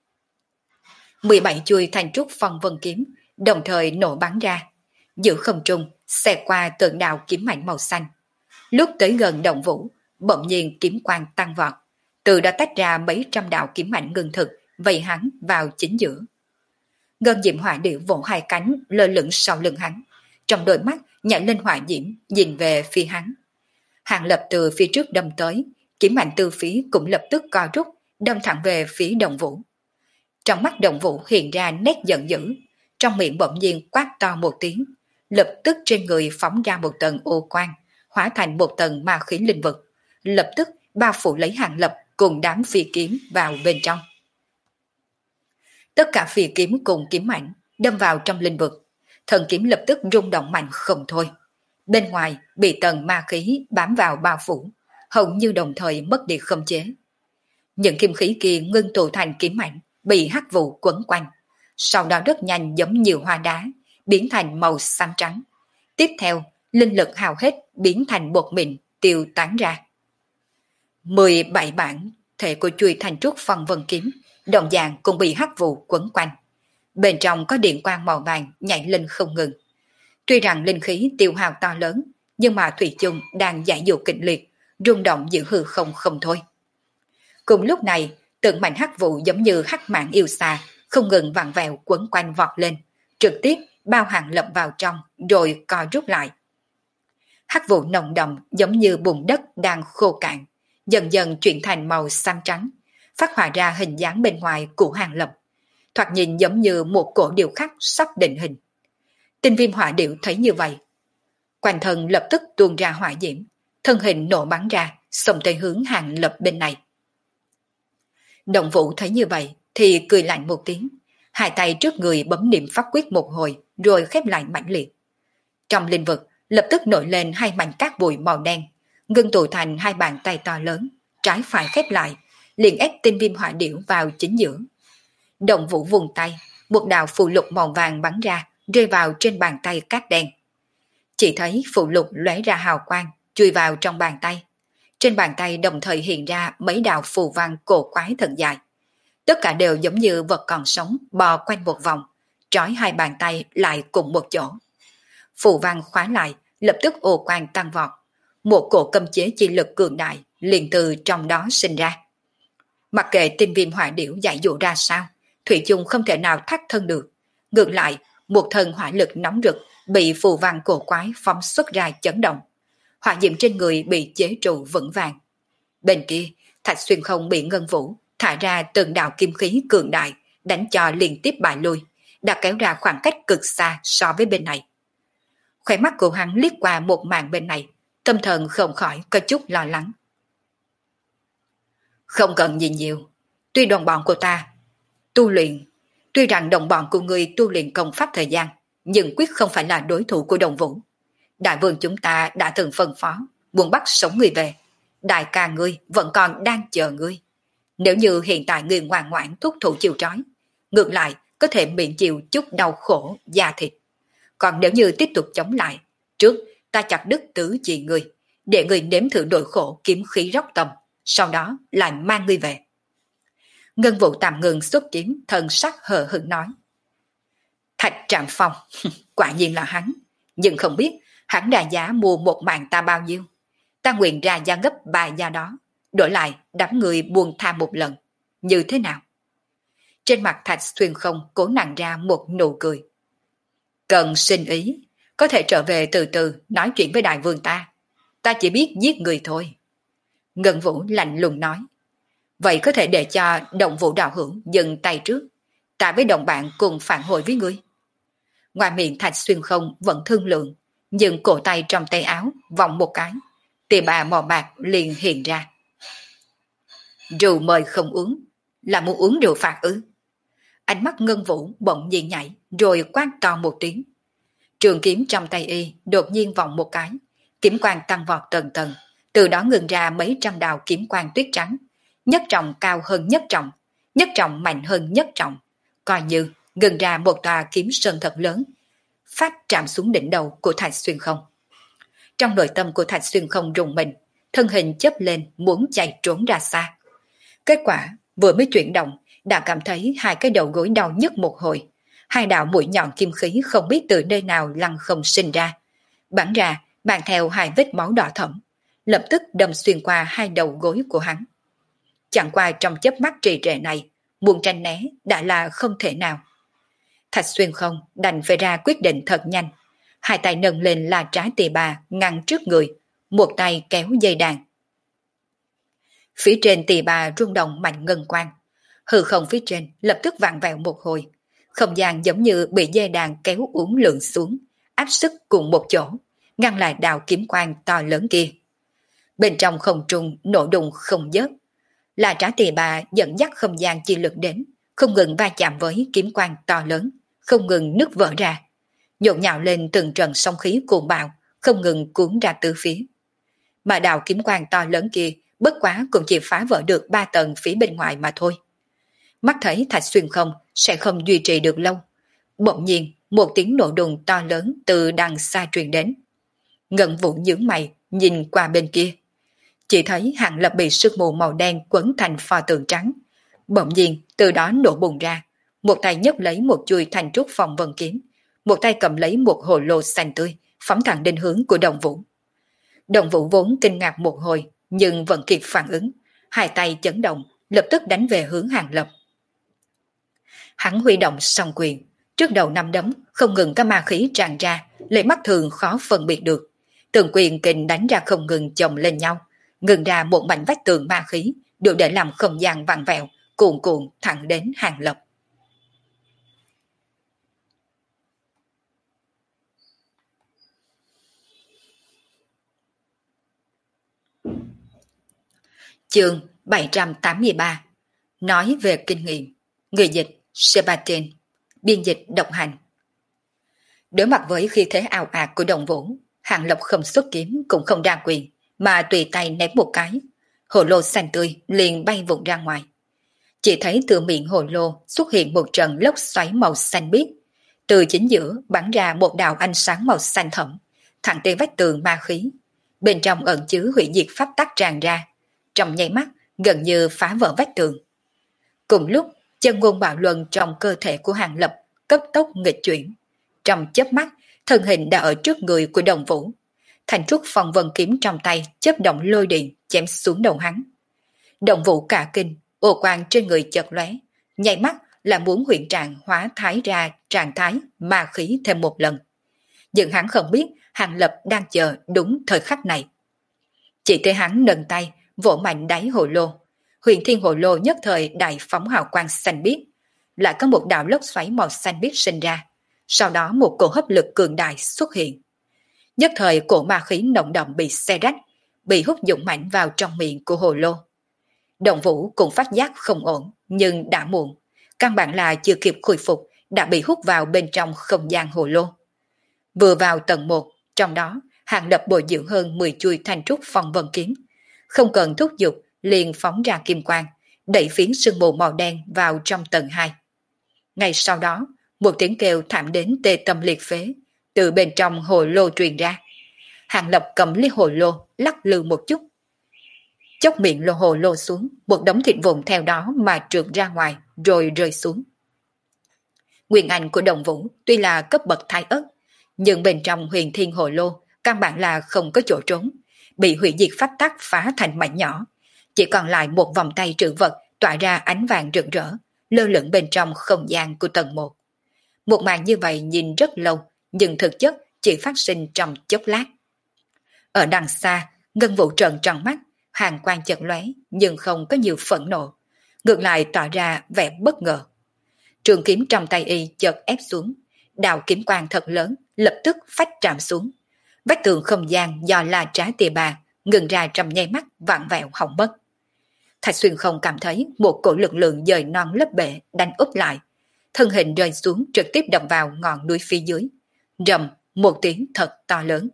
17 chuôi thành trúc phong vân kiếm đồng thời nổ bắn ra, giữa không trung xẹt qua tượng đạo kiếm mảnh màu xanh. Lúc tới gần Động Vũ, bỗng nhiên kiếm quang tăng vọt, từ đã tách ra mấy trăm đạo kiếm mảnh ngưng thực vây hắn vào chính giữa. Ngân diệm hỏa điểu vỗ hai cánh lơ lửng sau lưng hắn, trong đôi mắt nhảy lên hỏa diễm nhìn về phía hắn. Hàng Lập từ phía trước đâm tới, kiếm mạnh từ phía cũng lập tức co rút, đâm thẳng về phía Động Vũ. Trong mắt Đồng Vũ hiện ra nét giận dữ, trong miệng bỗng nhiên quát to một tiếng, lập tức trên người phóng ra một tầng ô quang, hóa thành một tầng ma khí linh vực, lập tức bao phủ lấy Hàng Lập cùng đám phi kiếm vào bên trong. Tất cả phi kiếm cùng kiếm ảnh đâm vào trong linh vực, thần kiếm lập tức rung động mạnh không thôi. Bên ngoài bị tầng ma khí bám vào bao phủ, hầu như đồng thời mất đi khống chế. Những kim khí kia ngưng tụ thành kiếm ảnh, bị hắc vụ quấn quanh, sau đó rất nhanh giống như hoa đá, biến thành màu xám trắng. Tiếp theo, linh lực hao hết biến thành bột mịn tiêu tán ra. 17 bản thể của chuôi thành trúc phong vân kiếm, đồng dạng cũng bị hắc vụ quấn quanh. Bên trong có điện quang màu vàng nhảy lên không ngừng. Tuy rằng linh khí tiêu hao to lớn, nhưng mà thủy chung đang giải dụ kịch liệt, rung động giữa hư không không thôi. Cùng lúc này, từng mảnh hắc vụ giống như hắc mạng yêu xa, không ngừng vặn vẹo quấn quanh vọt lên, trực tiếp bao Hàng Lập vào trong rồi co rút lại. Hắc vụ nồng đậm giống như bùn đất đang khô cạn, dần dần chuyển thành màu xám trắng, phát họa ra hình dáng bên ngoài của Hàng Lập, thoạt nhìn giống như một cổ điệu khắc sắp định hình. Tinh Viêm Hỏa Điểu thấy như vậy, quanh thân lập tức tuôn ra hỏa diễm, thân hình nổ bắn ra, xông tới hướng Hàng Lập bên này. Động Vũ thấy như vậy thì cười lạnh một tiếng, hai tay trước người bấm niệm pháp quyết một hồi rồi khép lại mãnh liệt. Trong linh vực lập tức nổi lên hai mảnh cát bụi màu đen, ngưng tụ thành hai bàn tay to lớn, trái phải khép lại, liền ép Tinh Viêm Hỏa Điểu vào chính giữa. Động Vũ vùng tay, một đạo phù lục màu vàng bắn ra, rơi vào trên bàn tay cát đen. Chỉ thấy phù lục lóe ra hào quang, chui vào trong bàn tay. Trên bàn tay đồng thời hiện ra mấy đạo phù văn cổ quái thật dài. Tất cả đều giống như vật còn sống bò quanh một vòng, trói hai bàn tay lại cùng một chỗ. Phù văn khóa lại, lập tức ô quang tăng vọt. Một cổ cấm chế chi lực cường đại liền từ trong đó sinh ra. Mặc kệ Tinh Viêm Hỏa Điểu giải dụ ra sao, thủy chung không thể nào thắt thân được. Ngược lại, một thần hỏa lực nóng rực bị phù văn cổ quái phóng xuất ra chấn động. Hỏa diệm trên người bị chế trụ vững vàng. Bên kia, Thạch Xuyên Không bị Ngân Vũ thả ra từng đạo kim khí cường đại, đánh cho liên tiếp bại lui, đã kéo ra khoảng cách cực xa so với bên này. Khóe mắt của hắn liếc qua một màn bên này, tâm thần không khỏi có chút lo lắng. Không cần nhìn nhiều, tuy đồng bọn của ta tu luyện, tuy rằng đồng bọn của người tu luyện công pháp thời gian, nhưng quyết không phải là đối thủ của Đồng Vũ. Đại vương chúng ta đã từng phân phó, muốn bắt sống người về. Đại ca ngươi vẫn còn đang chờ ngươi. Nếu như hiện tại ngươi ngoan ngoãn thúc thủ chịu trói, ngược lại có thể miễn chịu chút đau khổ, da thịt. Còn nếu như tiếp tục chống lại, trước ta chặt đứt tứ chi ngươi, để ngươi nếm thử nỗi khổ kiếm khí róc tâm, sau đó lại mang ngươi về. Ngân Vũ tạm ngừng xuất kiếm, thần sắc hờ hững nói. Thạch Trạm Phong, quả nhiên là hắn, nhưng không biết hắn đã giá mua một mạng ta bao nhiêu. Ta nguyện ra giá gấp 3 giá đó, đổi lại đám người buông tha một lần, như thế nào? Trên mặt Thạch Xuyên Không cố nặng ra một nụ cười. Cần xin ý, có thể trở về từ từ nói chuyện với đại vương ta chỉ biết giết người thôi. Ngân Vũ lạnh lùng nói. Vậy có thể để cho Động Vũ đạo hữu dừng tay trước, ta với đồng bạn cùng phản hồi với ngươi. Ngoài miệng Thạch Xuyên Không vẫn thương lượng, nhưng cổ tay trong tay áo vòng một cái, tì bà mò bạc liền hiện ra. Rượu mời không uống, là muốn uống rượu phạt ư? Ánh mắt Ngân Vũ bỗng nhiên nhảy, rồi quát to một tiếng. Trường kiếm trong tay y đột nhiên vòng một cái, kiếm quang tăng vọt tầng tầng, từ đó ngừng ra mấy trăm đạo kiếm quang tuyết trắng, nhất trọng cao hơn nhất trọng mạnh hơn nhất trọng, coi như ngừng ra một tòa kiếm sơn thật lớn, phát chạm xuống đỉnh đầu của Thạch Xuyên Không. Trong nội tâm của Thạch Xuyên Không rùng mình, thân hình chớp lên muốn chạy trốn ra xa. Kết quả vừa mới chuyển động đã cảm thấy hai cái đầu gối đau nhức một hồi, hai đạo mũi nhọn kim khí không biết từ nơi nào lăn không sinh ra, bắn ra mang theo hai vết máu đỏ thẫm, lập tức đâm xuyên qua hai đầu gối của hắn. Chẳng qua trong chớp mắt trì trệ này, muốn tránh né đã là không thể nào. Thạch Xuyên Không đành phải ra quyết định thật nhanh, hai tay nâng lên là trái tỳ bà ngăn trước người, một tay kéo dây đàn. Phía trên tỳ bà rung động mạnh ngân quang, Hư không phía trên lập tức vặn vẹo một hồi, không gian giống như bị dây đàn kéo uốn lượn xuống, áp sức cùng một chỗ, ngăn lại đạo kiếm quang to lớn kia. Bên trong không trung nổ đùng không dớt, là Trá Tỳ Bà dẫn dắt không gian chi lực đến, không ngừng va chạm với kiếm quang to lớn, không ngừng nứt vỡ ra, nhộn nhạo lên từng trận sóng khí cuồng bạo, không ngừng cuốn ra tứ phía. Mà đạo kiếm quang to lớn kia bất quá cũng chỉ phá vỡ được 3 tầng phía bên ngoài mà thôi. Mắt thấy Thạch Xuyên không sẽ không duy trì được lâu. Bỗng nhiên một tiếng nổ đùng to lớn từ đằng xa truyền đến. Ngân Vũ nhướng mày nhìn qua bên kia, chỉ thấy Hàng Lập bị sương mù màu đen quấn thành pho tượng trắng. Bỗng nhiên từ đó nổ bùng ra, một tay nhấc lấy một chuôi thành trúc phong vân kiếm, một tay cầm lấy một hồ lô xanh tươi, phóng thẳng đến hướng của Đồng Vũ. Đồng Vũ vốn kinh ngạc một hồi, nhưng vẫn kịp phản ứng, hai tay chấn động, lập tức đánh về hướng Hàng Lập. Hắn huy động song quyền, trước đầu năm đấm không ngừng có ma khí tràn ra, lấy mắt thường khó phân biệt được. Từng quyền kình đánh ra không ngừng chồng lên nhau, ngừng ra một mảnh vách tường ma khí, đều để làm không gian vặn vẹo, cuồn cuộn thẳng đến Hàng Lập. Chương 783. Nói về kinh nghiệm. Người dịch Sebastian, biên dịch độc hành. Đối mặt với khí thế ào ạt của Đồng Vũ, Hàng Lập không xuất kiếm cũng không ra quyền, mà tùy tay ném một cái, hồ lô xanh tươi liền bay vụt ra ngoài. Chỉ thấy từ miệng hồ lô xuất hiện một trận lốc xoáy màu xanh biếc, từ chính giữa bắn ra một đạo ánh sáng màu xanh thẫm, thẳng tới vách tường ma khí. Bên trong ẩn chứa hủy diệt pháp tắc tràn ra, trong nháy mắt gần như phá vỡ vách tường. Cùng lúc, chân ngôn bạo luân trong cơ thể của Hàng Lập cấp tốc nghịch chuyển. Trong chớp mắt, thân hình đã ở trước người của Đồng Vũ. Thành trúc phong vân kiếm trong tay chớp động lôi điện chém xuống đầu hắn. Đồng Vũ cả kinh, ô quang trên người chợt lóe, nháy mắt là muốn huyện trạng hóa thái ra trạng thái ma khí thêm một lần. Nhưng hắn không biết Hàng Lập đang chờ đúng thời khắc này. Chỉ thấy hắn nâng tay vỗ mạnh đáy hồ lô, huyền thiên hồ lô nhất thời đại phóng hào quang xanh biếc, lại có một đạo lốc xoáy màu xanh biếc sinh ra, sau đó một cổ hấp lực cường đại xuất hiện. Nhất thời cổ ma khí nồng đậm bị xé rách, bị hút dũng mạnh vào trong miệng của hồ lô. Đồng Vũ cũng phát giác không ổn, nhưng đã muộn, căn bản là chưa kịp khôi phục, đã bị hút vào bên trong không gian hồ lô. Vừa vào tầng 1, trong đó Hàng Lập bồi dưỡng hơn 10 chuôi thanh trúc phong vân kiếm, không cần thúc giục liền phóng ra kim quang, đẩy phiến sương mù màu đen vào trong tầng 2. Ngay sau đó, một tiếng kêu thảm đến tê tâm liệt phế từ bên trong hồ lô truyền ra. Hàng Lập cầm ly hồ lô lắc lư một chút, chốc miệng lô hồ lô xuống, một đống thịt vụn theo đó mà trượt ra ngoài rồi rơi xuống. Nguyên anh của Đồng Vũ tuy là cấp bậc thái ất, nhưng bên trong huyền thiên hồ lô căn bản là không có chỗ trốn, bị hủy diệt pháp tắc phá thành mảnh nhỏ, chỉ còn lại một vòng tay trữ vật tỏa ra ánh vàng rực rỡ, lơ lửng bên trong không gian của tầng 1. Một màn như vậy nhìn rất lâu, nhưng thực chất chỉ phát sinh trong chốc lát. Ở đằng xa, Ngân Vũ trợn tròn mắt, hàn quang chợt lóe, nhưng không có nhiều phẫn nộ, ngược lại tỏ ra vẻ bất ngờ. Trường kiếm trong tay y chợt ép xuống, đạo kiếm quang thật lớn lập tức phách chạm xuống. Vách tường không gian do La Trá Tỳ Bà ngừng ra trong nháy mắt vặn vẹo hỏng mất. Thạch Xuyên không cảm thấy một cổ lực lượng dời non lấp bể đánh úp lại, thân hình rơi xuống trực tiếp đập vào ngọn núi phía dưới. Rầm một tiếng thật to lớn.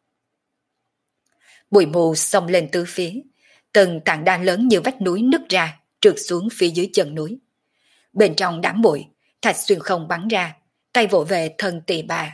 Bụi mù xông lên tứ phía, từng tảng đá lớn như vách núi nứt ra, trượt xuống phía dưới chân núi. Bên trong đám bụi, Thạch Xuyên không bắn ra, tay vỗ về thân Tỳ Bà.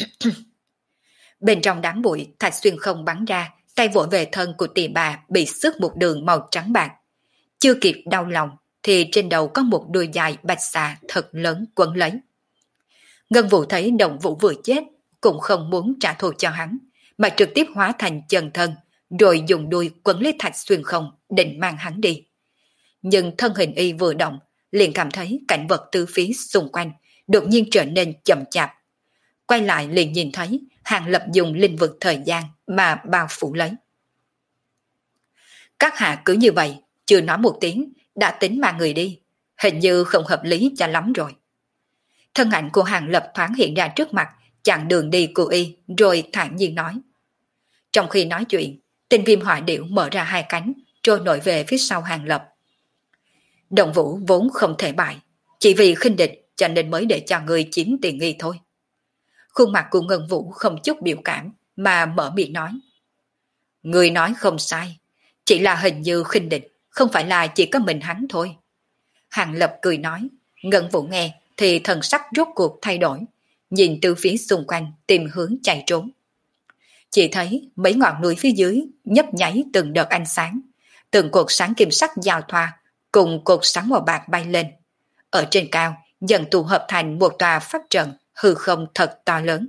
Bên trong đám bụi, Thạch Xuyên không bắn ra, tay vỗ về thân của Tỳ Bà bị xước một đường màu trắng bạc. Chưa kịp đau lòng, thì trên đầu có một đuôi dài bạch xà thật lớn quấn lấy. Ngân Vũ thấy Đồng Vũ vừa chết, cũng không muốn trả thù cho hắn, mà trực tiếp hóa thành chân thân, rồi dùng đuôi quấn lấy Thạch Xuyên không, định mang hắn đi. Nhưng thân hình y vừa động, liền cảm thấy cảnh vật tứ phía xung quanh đột nhiên trở nên chậm chạp. Quay lại liền nhìn thấy Hàng Lập dùng linh vực thời gian mà bao phủ lấy. Các hạ cứ như vậy, chưa nói một tiếng, đã tính mà người đi. hình như không hợp lý cho lắm rồi. Thân ảnh của Hàng Lập thoáng hiện ra trước mặt, chặn đường đi của y, rồi thản nhiên nói. Trong khi nói chuyện, tinh viêm hỏa điểu mở ra hai cánh, trôi nổi về phía sau Hàng Lập. Động Vũ vốn không thể bại, chỉ vì khinh địch cho nên mới để cho người chiếm tiện nghi thôi. Khuôn mặt của Ngân Vũ không chút biểu cảm mà mở miệng nói. Người nói không sai, chỉ là hình như khinh địch, không phải là chỉ có mình hắn thôi. Hàng Lập cười nói, Ngân Vũ nghe thì thần sắc rốt cuộc thay đổi, nhìn từ phía xung quanh tìm hướng chạy trốn. Chỉ thấy mấy ngọn núi phía dưới nhấp nháy từng đợt ánh sáng, từng cột sáng kim sắc giao thoa cùng cột sáng màu bạc bay lên. Ở trên cao dần tụ hợp thành một tòa pháp trận hư không thật to lớn.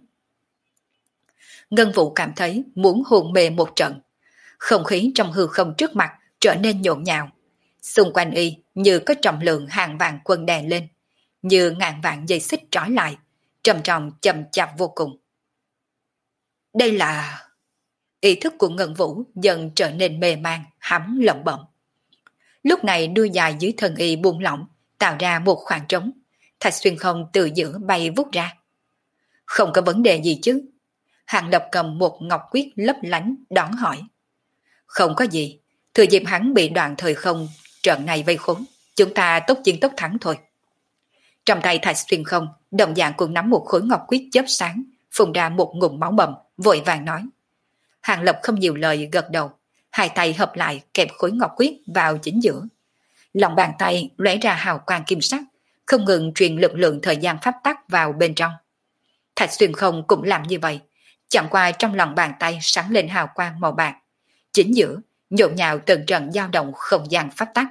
Ngân Vũ cảm thấy muốn hôn mê một trận. Không khí trong hư không trước mặt trở nên nhộn nhạo. Xung quanh y như có trọng lượng hàng vạn quân đè lên, như ngàn vạn dây xích trói lại, trầm trọng chậm chạp vô cùng. Đây là... Ý thức của Ngân Vũ dần trở nên mê man, hắn lẩm bẩm. Lúc này đuôi dài dưới thân y buông lỏng, tạo ra một khoảng trống. Thạch xuyên không từ giữa bay vút ra. Không có vấn đề gì chứ? Hàng Lập cầm một ngọc quyết lấp lánh đón hỏi. Không có gì, thừa dịp hắn bị đoạn thời không trận này vây khốn, chúng ta tốc chiến tốc thắng thôi. Trong tay Thạch xuyên không, đồng dạng cũng nắm một khối ngọc quyết chớp sáng, phun ra một ngụm máu bầm, vội vàng nói. Hàng Lập không nhiều lời gật đầu, hai tay hợp lại kẹp khối ngọc quyết vào chính giữa. Lòng bàn tay lóe ra hào quang kim sắc, không ngừng truyền lực lượng thời gian pháp tắc vào bên trong. Thạch xuyên không cũng làm như vậy, chẳng qua trong lòng bàn tay sáng lên hào quang màu bạc. Chính giữa, nhộn nhạo từng trận dao động không gian pháp tắc.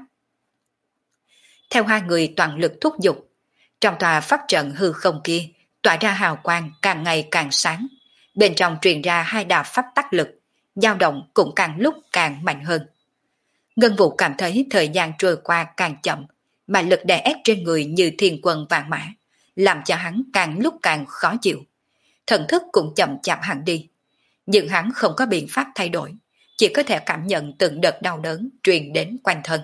Theo hai người toàn lực thúc giục, trong tòa pháp trận hư không kia tỏa ra hào quang càng ngày càng sáng. Bên trong truyền ra hai đạo pháp tắc lực, dao động cũng càng lúc càng mạnh hơn. Ngân Vũ cảm thấy thời gian trôi qua càng chậm, mà lực đè ép trên người như thiên quân vạn mã, làm cho hắn càng lúc càng khó chịu. Thần thức cũng chậm chạp hẳn đi. Nhưng hắn không có biện pháp thay đổi, chỉ có thể cảm nhận từng đợt đau đớn truyền đến quanh thân.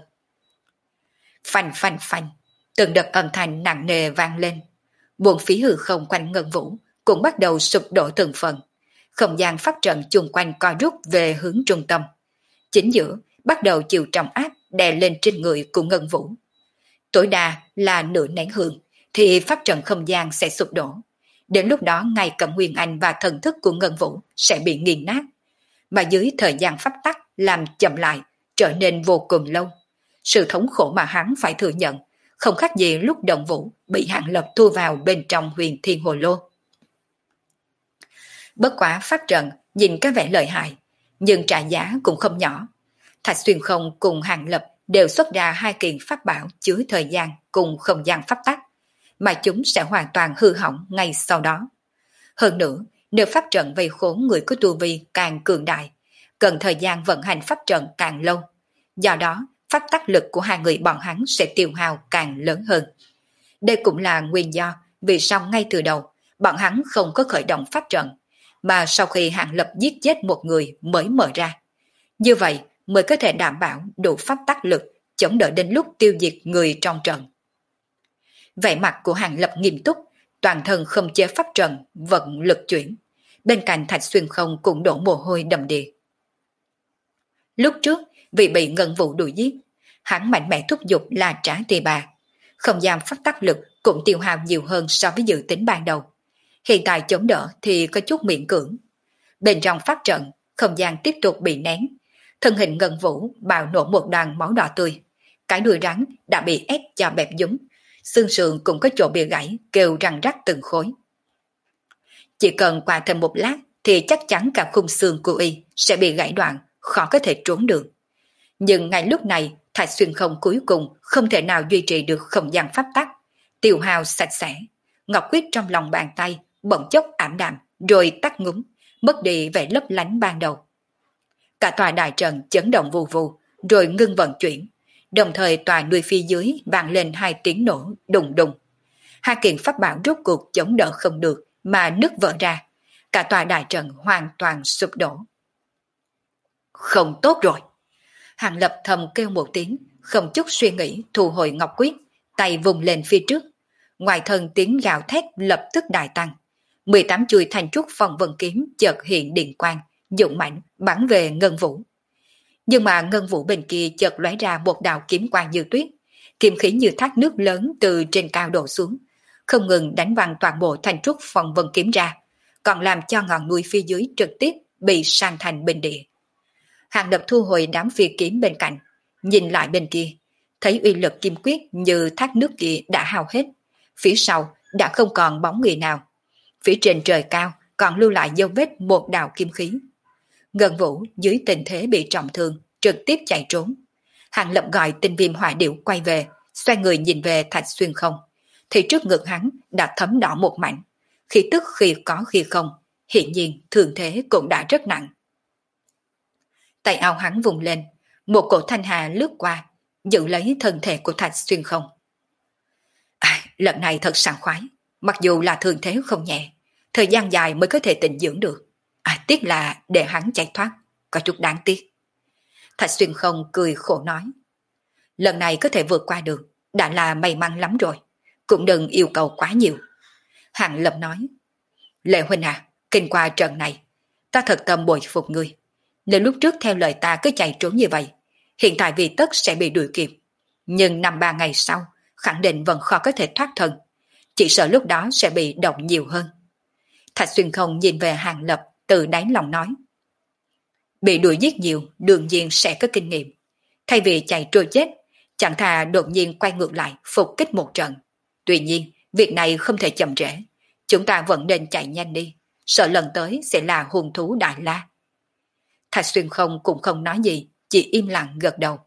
Phanh phanh phanh, từng đợt âm thanh nặng nề vang lên. Buồn phí hư không quanh Ngân Vũ cũng bắt đầu sụp đổ từng phần. Không gian pháp trận chung quanh co rút về hướng trung tâm. Chính giữa bắt đầu chịu trọng áp đè lên trên người của Ngân Vũ. Tối đa là nửa nén hương thì pháp trận không gian sẽ sụp đổ. Đến lúc đó ngay cả Nguyên Anh và thần thức của Ngân Vũ sẽ bị nghiền nát. Mà dưới thời gian pháp tắc làm chậm lại trở nên vô cùng lâu. Sự thống khổ mà hắn phải thừa nhận không khác gì lúc Động Vũ bị Hàng Lập thu vào bên trong Huyền Thiên Hồ Lô. Bất quá pháp trận nhìn có vẻ lợi hại, nhưng trả giá cũng không nhỏ. Thạch xuyên không cùng Hàng Lập đều xuất ra hai kiện pháp bảo chứa thời gian cùng không gian pháp tắc, mà chúng sẽ hoàn toàn hư hỏng ngay sau đó. Hơn nữa, nếu pháp trận vây khốn người có tu vi càng cường đại, cần thời gian vận hành pháp trận càng lâu. Do đó, pháp tắc lực của hai người bọn hắn sẽ tiêu hao càng lớn hơn. Đây cũng là nguyên do vì sao ngay từ đầu bọn hắn không có khởi động pháp trận, mà sau khi Hàng Lập giết chết một người mới mở ra. Như vậy mới có thể đảm bảo đủ pháp tắc lực chống đỡ đến lúc tiêu diệt người trong trận. Vẻ mặt của Hàng Lập nghiêm túc, toàn thân không chế pháp trận, vận lực chuyển. Bên cạnh Thạch xuyên không cũng đổ mồ hôi đầm đìa. Lúc trước, vì bị Ngân Vũ đuổi giết, hắn mạnh mẽ thúc giục là trả tiền bạc. Không gian pháp tắc lực cũng tiêu hao nhiều hơn so với dự tính ban đầu. Hiện tại chống đỡ thì có chút miễn cưỡng. Bên trong pháp trận, không gian tiếp tục bị nén. Thân hình Ngân Vũ bạo nổ một đoàn máu đỏ tươi. Cái đuôi rắn đã bị ép cho bẹp dúng. Xương sườn cũng có chỗ bị gãy, kêu răng rắc từng khối. Chỉ cần qua thêm một lát thì chắc chắn cả khung xương của y sẽ bị gãy đoạn, khó có thể trốn được. Nhưng ngay lúc này, Thạch xuyên không cuối cùng không thể nào duy trì được không gian pháp tắc. Tiêu hao sạch sẽ, ngọc quyết trong lòng bàn tay bỗng chốc ảm đạm rồi tắt ngúm, mất đi vẻ lấp lánh ban đầu. Cả tòa đại trận chấn động vù vù rồi ngưng vận chuyển, đồng thời tòa núi phía dưới vang lên hai tiếng nổ đùng đùng. Hai kiện pháp bảo rốt cuộc chống đỡ không được mà nứt vỡ ra, cả tòa đại trận hoàn toàn sụp đổ. Không tốt rồi. Hàng Lập thầm kêu một tiếng, không chút suy nghĩ thu hồi ngọc quyết, tay vùng lên phía trước. Ngoài thân tiếng gào thét lập tức đại tăng. 18 chuôi thanh trúc phong vân kiếm chợt hiện điện quang, dũng mãnh bắn về Ngân Vũ. Nhưng mà Ngân Vũ bên kia chợt lóe ra một đạo kiếm quang như tuyết, kiếm khí như thác nước lớn từ trên cao đổ xuống, không ngừng đánh văng toàn bộ thanh trúc phong vân kiếm ra, còn làm cho ngọn núi phía dưới trực tiếp bị san thành bình địa. Hàng Lập thu hồi đám phi kiếm bên cạnh, nhìn lại bên kia, thấy uy lực kim quyết như thác nước kia đã hao hết, phía sau đã không còn bóng người nào, phía trên trời cao còn lưu lại dấu vết một đạo kim khí. Ngân Vũ dưới tình thế bị trọng thương, trực tiếp chạy trốn. Hàng Lập gọi tinh viêm hỏa điểu quay về, xoay người nhìn về Thạch Xuyên Không, thì trước ngực hắn đã thấm đỏ một mảnh, khí tức khi có khi không, hiện nhiên thương thế cũng đã rất nặng. Tay áo hắn vùng lên, một cổ thanh hà lướt qua, giữ lấy thân thể của Thạch Xuyên Không. Lần này thật sảng khoái, mặc dù là thương thế không nhẹ, thời gian dài mới có thể tịnh dưỡng được. Tiếc là để hắn chạy thoát, có chút đáng tiếc. Thạch Xuyên Không cười khổ nói. Lần này có thể vượt qua được, đã là may mắn lắm rồi, cũng đừng yêu cầu quá nhiều. Hàng Lập nói. Lệ huynh kinh qua trận này, ta thật tâm bội phục ngươi. Nếu lúc trước theo lời ta cứ chạy trốn như vậy, hiện tại vì tất sẽ bị đuổi kịp. Nhưng 5-3 ngày sau, khẳng định vẫn khó có thể thoát thân. Chỉ sợ lúc đó sẽ bị động nhiều hơn. Thạch Xuyên Không nhìn về Hàng Lập, từ đáy lòng nói. Bị đuổi giết nhiều, đương nhiên sẽ có kinh nghiệm. Thay vì chạy trôi chết, chẳng thà đột nhiên quay ngược lại, phục kích một trận. Tuy nhiên, việc này không thể chậm trễ. Chúng ta vẫn nên chạy nhanh đi, sợ lần tới sẽ là hung thú Đại La. Thạch Xuyên Không cũng không nói gì, chỉ im lặng gật đầu.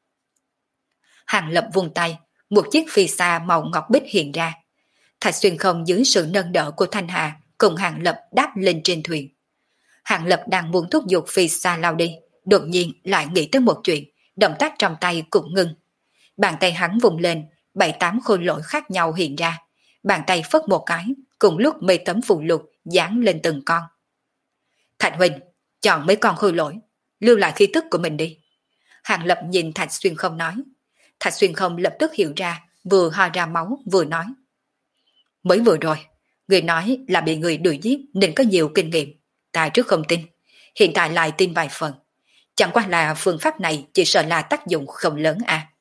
Hàng Lập vung tay, một chiếc phi xa màu ngọc bích hiện ra. Thạch Xuyên Không dưới sự nâng đỡ của Thanh Hà cùng Hàng Lập đáp lên trên thuyền. Hàng Lập đang muốn thúc giục phi xa lao đi, đột nhiên lại nghĩ tới một chuyện, động tác trong tay cũng ngưng. Bàn tay hắn vùng lên, 7-8 khôi lỗi khác nhau hiện ra, bàn tay phất một cái, cùng lúc mấy tấm phù lục dán lên từng con. Thạch huynh, chọn mấy con khôi lỗi, lưu lại khí tức của mình đi. Hàng Lập nhìn Thạch Xuyên Không nói. Thạch Xuyên Không lập tức hiểu ra, vừa ho ra máu vừa nói. Mới vừa rồi, người nói là bị người đuổi giết nên có nhiều kinh nghiệm. Ta trước không tin, hiện tại lại tin vài phần. Chẳng qua là phương pháp này chỉ sợ là tác dụng không lớn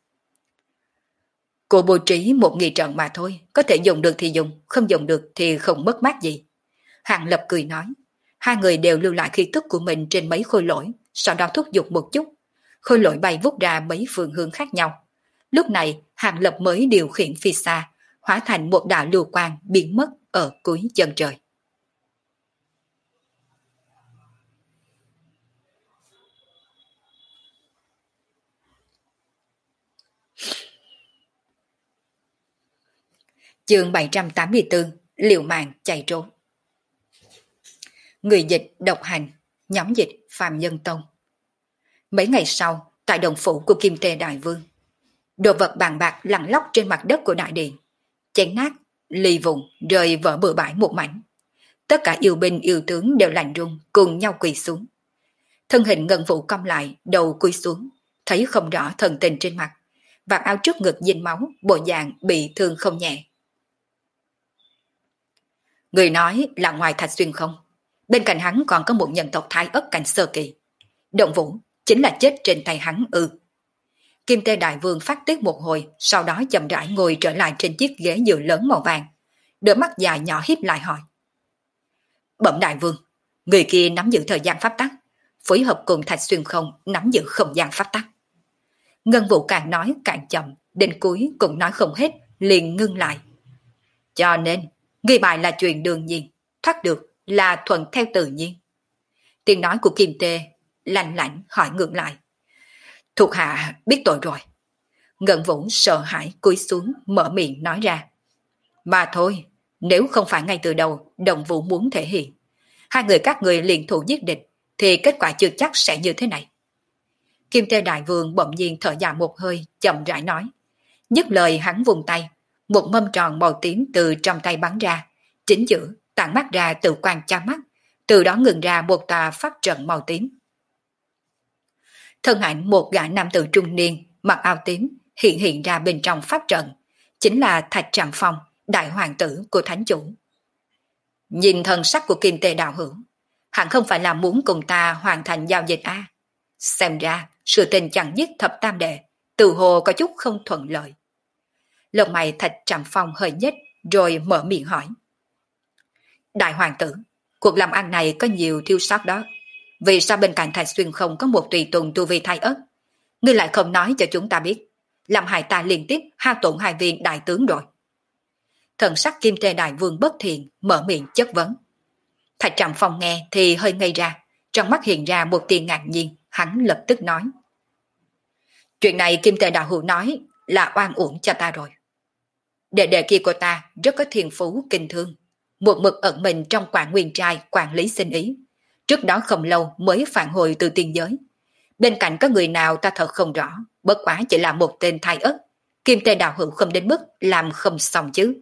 Cô bố trí một nghị trận mà thôi, có thể dùng được thì dùng, không dùng được thì không mất mát gì. Hàng Lập cười nói. Hai người đều lưu lại khí tức của mình trên mấy khôi lỗi, sau đó thúc giục một chút. Khôi lỗi bay vút ra mấy phương hướng khác nhau. Lúc này, Hàng Lập mới điều khiển phi xa, hóa thành một đạo lưu quang biến mất ở cuối chân trời. Chương 784, liều mạng chạy trốn. Người dịch độc hành, nhóm dịch Phạm Nhân Tông. Mấy ngày sau, tại đồng phủ của Kim Tê Đại Vương, đồ vật bàn bạc lăn lóc trên mặt đất của đại điện, chén nát, ly vụn rơi vỡ bừa bãi một mảnh. Tất cả yêu binh yêu tướng đều lạnh run cùng nhau quỳ xuống. Thân hình Ngân Vũ cong lại, đầu cúi xuống, thấy không rõ thần tình trên mặt, vạt áo trước ngực dính máu, bộ dạng bị thương không nhẹ. Người nói là ngoài Thạch Xuyên Không, bên cạnh hắn còn có một nhân tộc Thái Ất cảnh sơ kỳ. Động Vũ chính là chết trên tay hắn ư? Kim Tê Đại Vương phát tiết một hồi, sau đó chậm rãi ngồi trở lại trên chiếc ghế dựa lớn màu vàng, đôi mắt dài nhỏ híp lại hỏi. Bẩm Đại Vương, người kia nắm giữ thời gian pháp tắc, phối hợp cùng Thạch Xuyên Không nắm giữ không gian pháp tắc. Ngân Vũ càng nói càng chậm, đến cuối cũng nói không hết, liền ngưng lại. Cho nên, ghi bài là chuyện đương nhiên, thoát được là thuận theo tự nhiên. Tiếng nói của Kim Tê lạnh lạnh hỏi ngược lại. Thuộc hạ biết tội rồi. Ngân Vũ sợ hãi cúi xuống mở miệng nói ra. Mà thôi, nếu không phải ngay từ đầu Đồng Vũ muốn thể hiện, hai người các người liền thủ giết địch, thì kết quả chưa chắc sẽ như thế này. Kim Tê Đại Vương bỗng nhiên thở dài một hơi, chậm rãi nói. Dứt lời hắn vùng tay, một mâm tròn màu tím từ trong tay bắn ra, chính giữa tản mắt ra tự quan tra mắt, từ đó ngừng ra một tòa pháp trận màu tím. Thân ảnh một gã nam tử trung niên mặc áo tím hiện hiện ra bên trong pháp trận, chính là Thạch Trạm Phong, đại hoàng tử của thánh chủ. Nhìn thần sắc của Kim Tê đạo hữu, hẳn không phải là muốn cùng ta hoàn thành giao dịch à. Xem ra, sự tình chẳng giết thập tam đệ, từ hồ có chút không thuận lợi. Lông mày Thạch Trạm Phong hơi nhếch rồi mở miệng hỏi. Đại hoàng tử, cuộc làm ăn này có nhiều thiếu sót đó. Vì sao bên cạnh Thạch Xuyên không có một tùy tùng tu vi thái ớt? Ngươi lại không nói cho chúng ta biết, làm hại ta liên tiếp hao tổn hai viên đại tướng rồi. Thần sắc Kim Tê đại vương bất thiện mở miệng chất vấn. Thạch Trạm Phong nghe thì hơi ngây ra, trong mắt hiện ra một tia ngạc nhiên, hắn lập tức nói. Chuyện này Kim Tê đạo hữu nói là oan uổng cho ta rồi. Đệ đệ kia của ta rất có thiên phú kinh thương, một mực ẩn mình trong Quảng Nguyên Trai quản lý sinh ý. Trước đó không lâu mới phản hồi từ tiên giới. Bên cạnh có người nào ta thật không rõ, bất quá chỉ là một tên thái ất. Kim Tê đạo hữu không đến mức làm không xong chứ.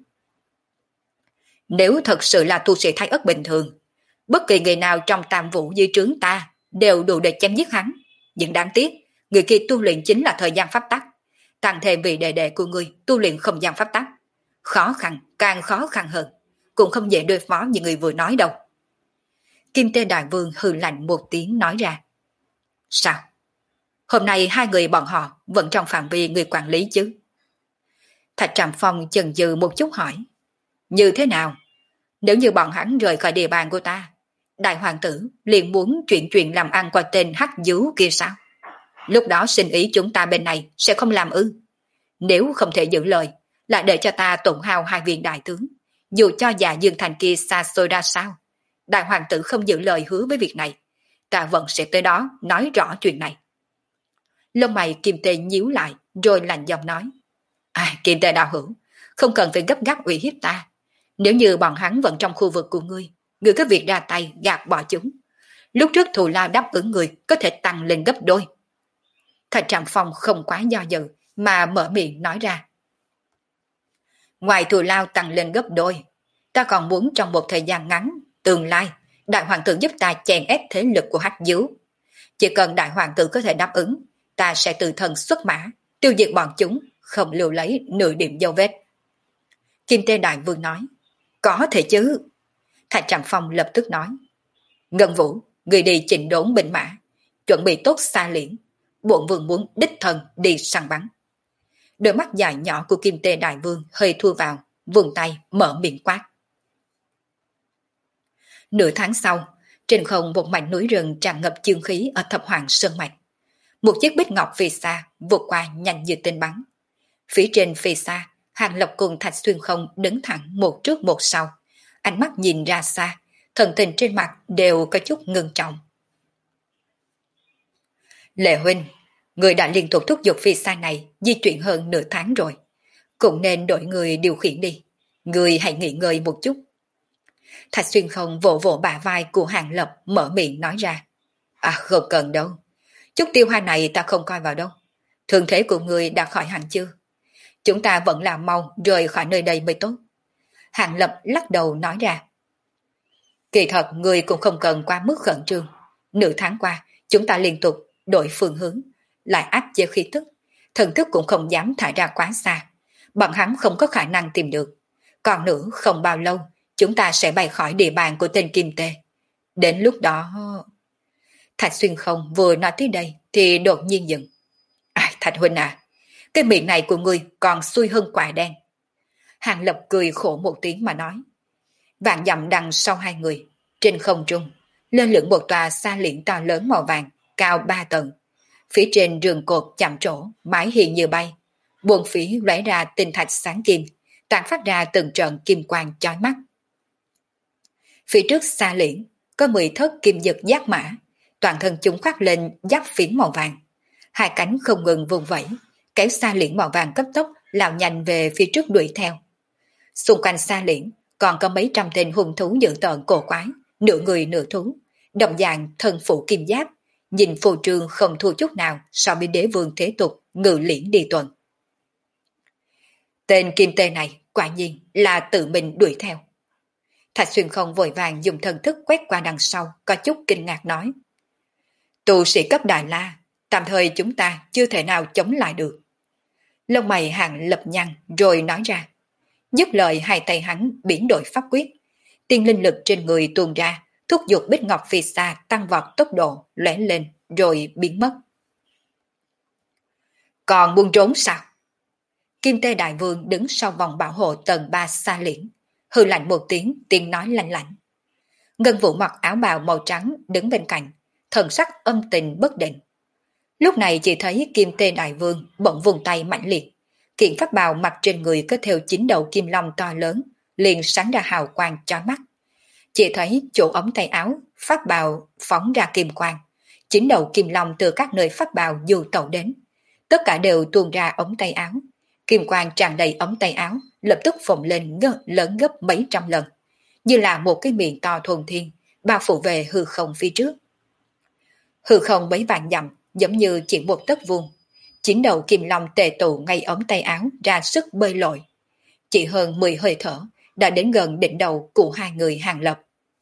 Nếu thật sự là tu sĩ thái ất bình thường, bất kỳ người nào trong tam vũ dưới trướng ta đều đủ để chém giết hắn. Nhưng đáng tiếc, người kia tu luyện chính là thời gian pháp tắc. Tăng thêm vì đệ đệ của người tu luyện không gian pháp tắc. Khó khăn, càng khó khăn hơn. Cũng không dễ đối phó như người vừa nói đâu. Kim Tê Đại Vương hừ lạnh một tiếng nói ra. Sao? Hôm nay hai người bọn họ vẫn trong phạm vi người quản lý chứ? Thạch Trạm Phong chần chừ một chút hỏi. Như thế nào? Nếu như bọn hắn rời khỏi địa bàn của ta, đại hoàng tử liền muốn chuyện làm ăn qua tên hắc dú kia sao? Lúc đó sinh ý chúng ta bên này sẽ không làm ư? Nếu không thể giữ lời, lại để cho ta tổn hao hai viên đại tướng, dù cho già Dương Thành kia xa xôi ra sao, đại hoàng tử không giữ lời hứa với việc này, ta vẫn sẽ tới đó nói rõ chuyện này. Lông mày Kim Tê nhíu lại, rồi lạnh giọng nói. Kim Tê đạo hữu, không cần phải gấp gáp uy hiếp ta. Nếu như bọn hắn vẫn trong khu vực của ngươi có việc ra tay gạt bỏ chúng. Lúc trước thù lao đáp ứng người có thể tăng lên gấp đôi. Thạch Trạm Phong không quá do dự, mà mở miệng nói ra. Ngoài thù lao tăng lên gấp đôi, ta còn muốn trong một thời gian ngắn, tương lai, đại hoàng tử giúp ta chèn ép thế lực của hắc dữ. Chỉ cần đại hoàng tử có thể đáp ứng, ta sẽ từ thân xuất mã, tiêu diệt bọn chúng, không lưu lấy nửa điểm dấu vết. Kim Tê Đại Vương nói. Có thể chứ. Thạch Trạm Phong lập tức nói. Ngân Vũ, người đi chỉnh đốn binh mã, chuẩn bị tốt xa liễn. Bổn vương muốn đích thân đi săn bắn. Đôi mắt dài nhỏ của Kim Tê Đại Vương hơi thua vào, vùng tay mở miệng quát. Nửa tháng sau, trên không một mảnh núi rừng tràn ngập chương khí ở Thập Hoàng Sơn Mạch. Một chiếc bích ngọc phi xa vượt qua nhanh như tên bắn. Phía trên phi xa, Hàng Lập cùng Thạch Xuyên Không đứng thẳng một trước một sau. Ánh mắt nhìn ra xa, thần tình trên mặt đều có chút ngưng trọng. Lệ huynh, người đã liên tục thúc giục phi xa này di chuyển hơn nửa tháng rồi. Cũng nên đổi người điều khiển đi. Người hãy nghỉ ngơi một chút. Thạch Xuyên Không vỗ vỗ bả vai của Hàng Lập mở miệng nói ra. Không cần đâu. Chút tiêu hoa này ta không coi vào đâu. Thương thế của người đã khỏi hẳn chưa? Chúng ta vẫn là mau rời khỏi nơi đây mới tốt. Hàng Lập lắc đầu nói ra. Kỳ thật người cũng không cần quá mức khẩn trương. Nửa tháng qua, chúng ta liên tục đổi phương hướng, lại áp chế khí tức. Thần thức cũng không dám thải ra quá xa. Bọn hắn không có khả năng tìm được. Còn nữa không bao lâu, chúng ta sẽ bay khỏi địa bàn của tên Kim Tê. Đến lúc đó... Thạch Xuyên Không vừa nói tới đây thì đột nhiên dừng. Thạch huynh cái miệng này của ngươi còn xui hơn quả đen. Hàng Lập cười khổ một tiếng mà nói. Vạn dặm đằng sau hai người, trên không trung, lên lửng một tòa xa liễn to lớn màu vàng, cao 3 tầng. Phía trên rường cột chạm trổ, mái hiền như bay. Buồn phía lóe ra tinh thạch sáng kim, tản phát ra từng trận kim quang chói mắt. Phía trước xa liễn, có 10 thất kim dực giác mã, toàn thân chúng khoác lên giáp phiến màu vàng. Hai cánh không ngừng vùng vẫy, kéo xa liễn màu vàng cấp tốc lao nhanh về phía trước đuổi theo. Xung quanh xa liễn còn có mấy trăm tên hung thú dữ tợn cổ quái, nửa người nửa thú, đồng dạng thân phụ kim giáp, nhìn phù trương không thua chút nào so với đế vương thế tục ngự liễn đi tuần. Tên Kim Tê này quả nhiên là tự mình đuổi theo. Thạch Xuyên Không vội vàng dùng thần thức quét qua đằng sau, có chút kinh ngạc nói. Tu sĩ cấp Đại La, tạm thời chúng ta chưa thể nào chống lại được. Lông mày Hàng Lập nhăn rồi nói ra. Dứt lời hai tay hắn biến đổi pháp quyết. Tiên linh lực trên người tuôn ra, thúc giục Bích Ngọc Phi Sa tăng vọt tốc độ, lóe lên rồi biến mất. Còn buông trốn sao? Kim Tê Đại Vương đứng sau vòng bảo hộ tầng 3 xa liễn, hừ lạnh một tiếng nói lạnh lạnh. Ngân Vũ mặc áo bào màu trắng đứng bên cạnh, thần sắc âm tình bất định. Lúc này chỉ thấy Kim Tê Đại Vương bỗng vùng tay mạnh liệt, kiện pháp bào mặc trên người có theo 9 đầu kim long to lớn, liền sáng ra hào quang chói mắt. Chỉ thấy chỗ ống tay áo, pháp bào phóng ra kim quang, 9 đầu kim long từ các nơi pháp bào du tẩu đến, tất cả đều tuôn ra ống tay áo. Kim quang tràn đầy ống tay áo, lập tức phồng lên lớn gấp mấy trăm lần, như là một cái miệng to thuần thiên, bao phủ về hư không phía trước. Hư không mấy vạn dặm, giống như chỉ một tấc vuông. 9 đầu kim long tề tụ ngay ống tay áo ra sức bơi lội. Chỉ hơn 10 hơi thở, đã đến gần đỉnh đầu của hai người Hàng Lập.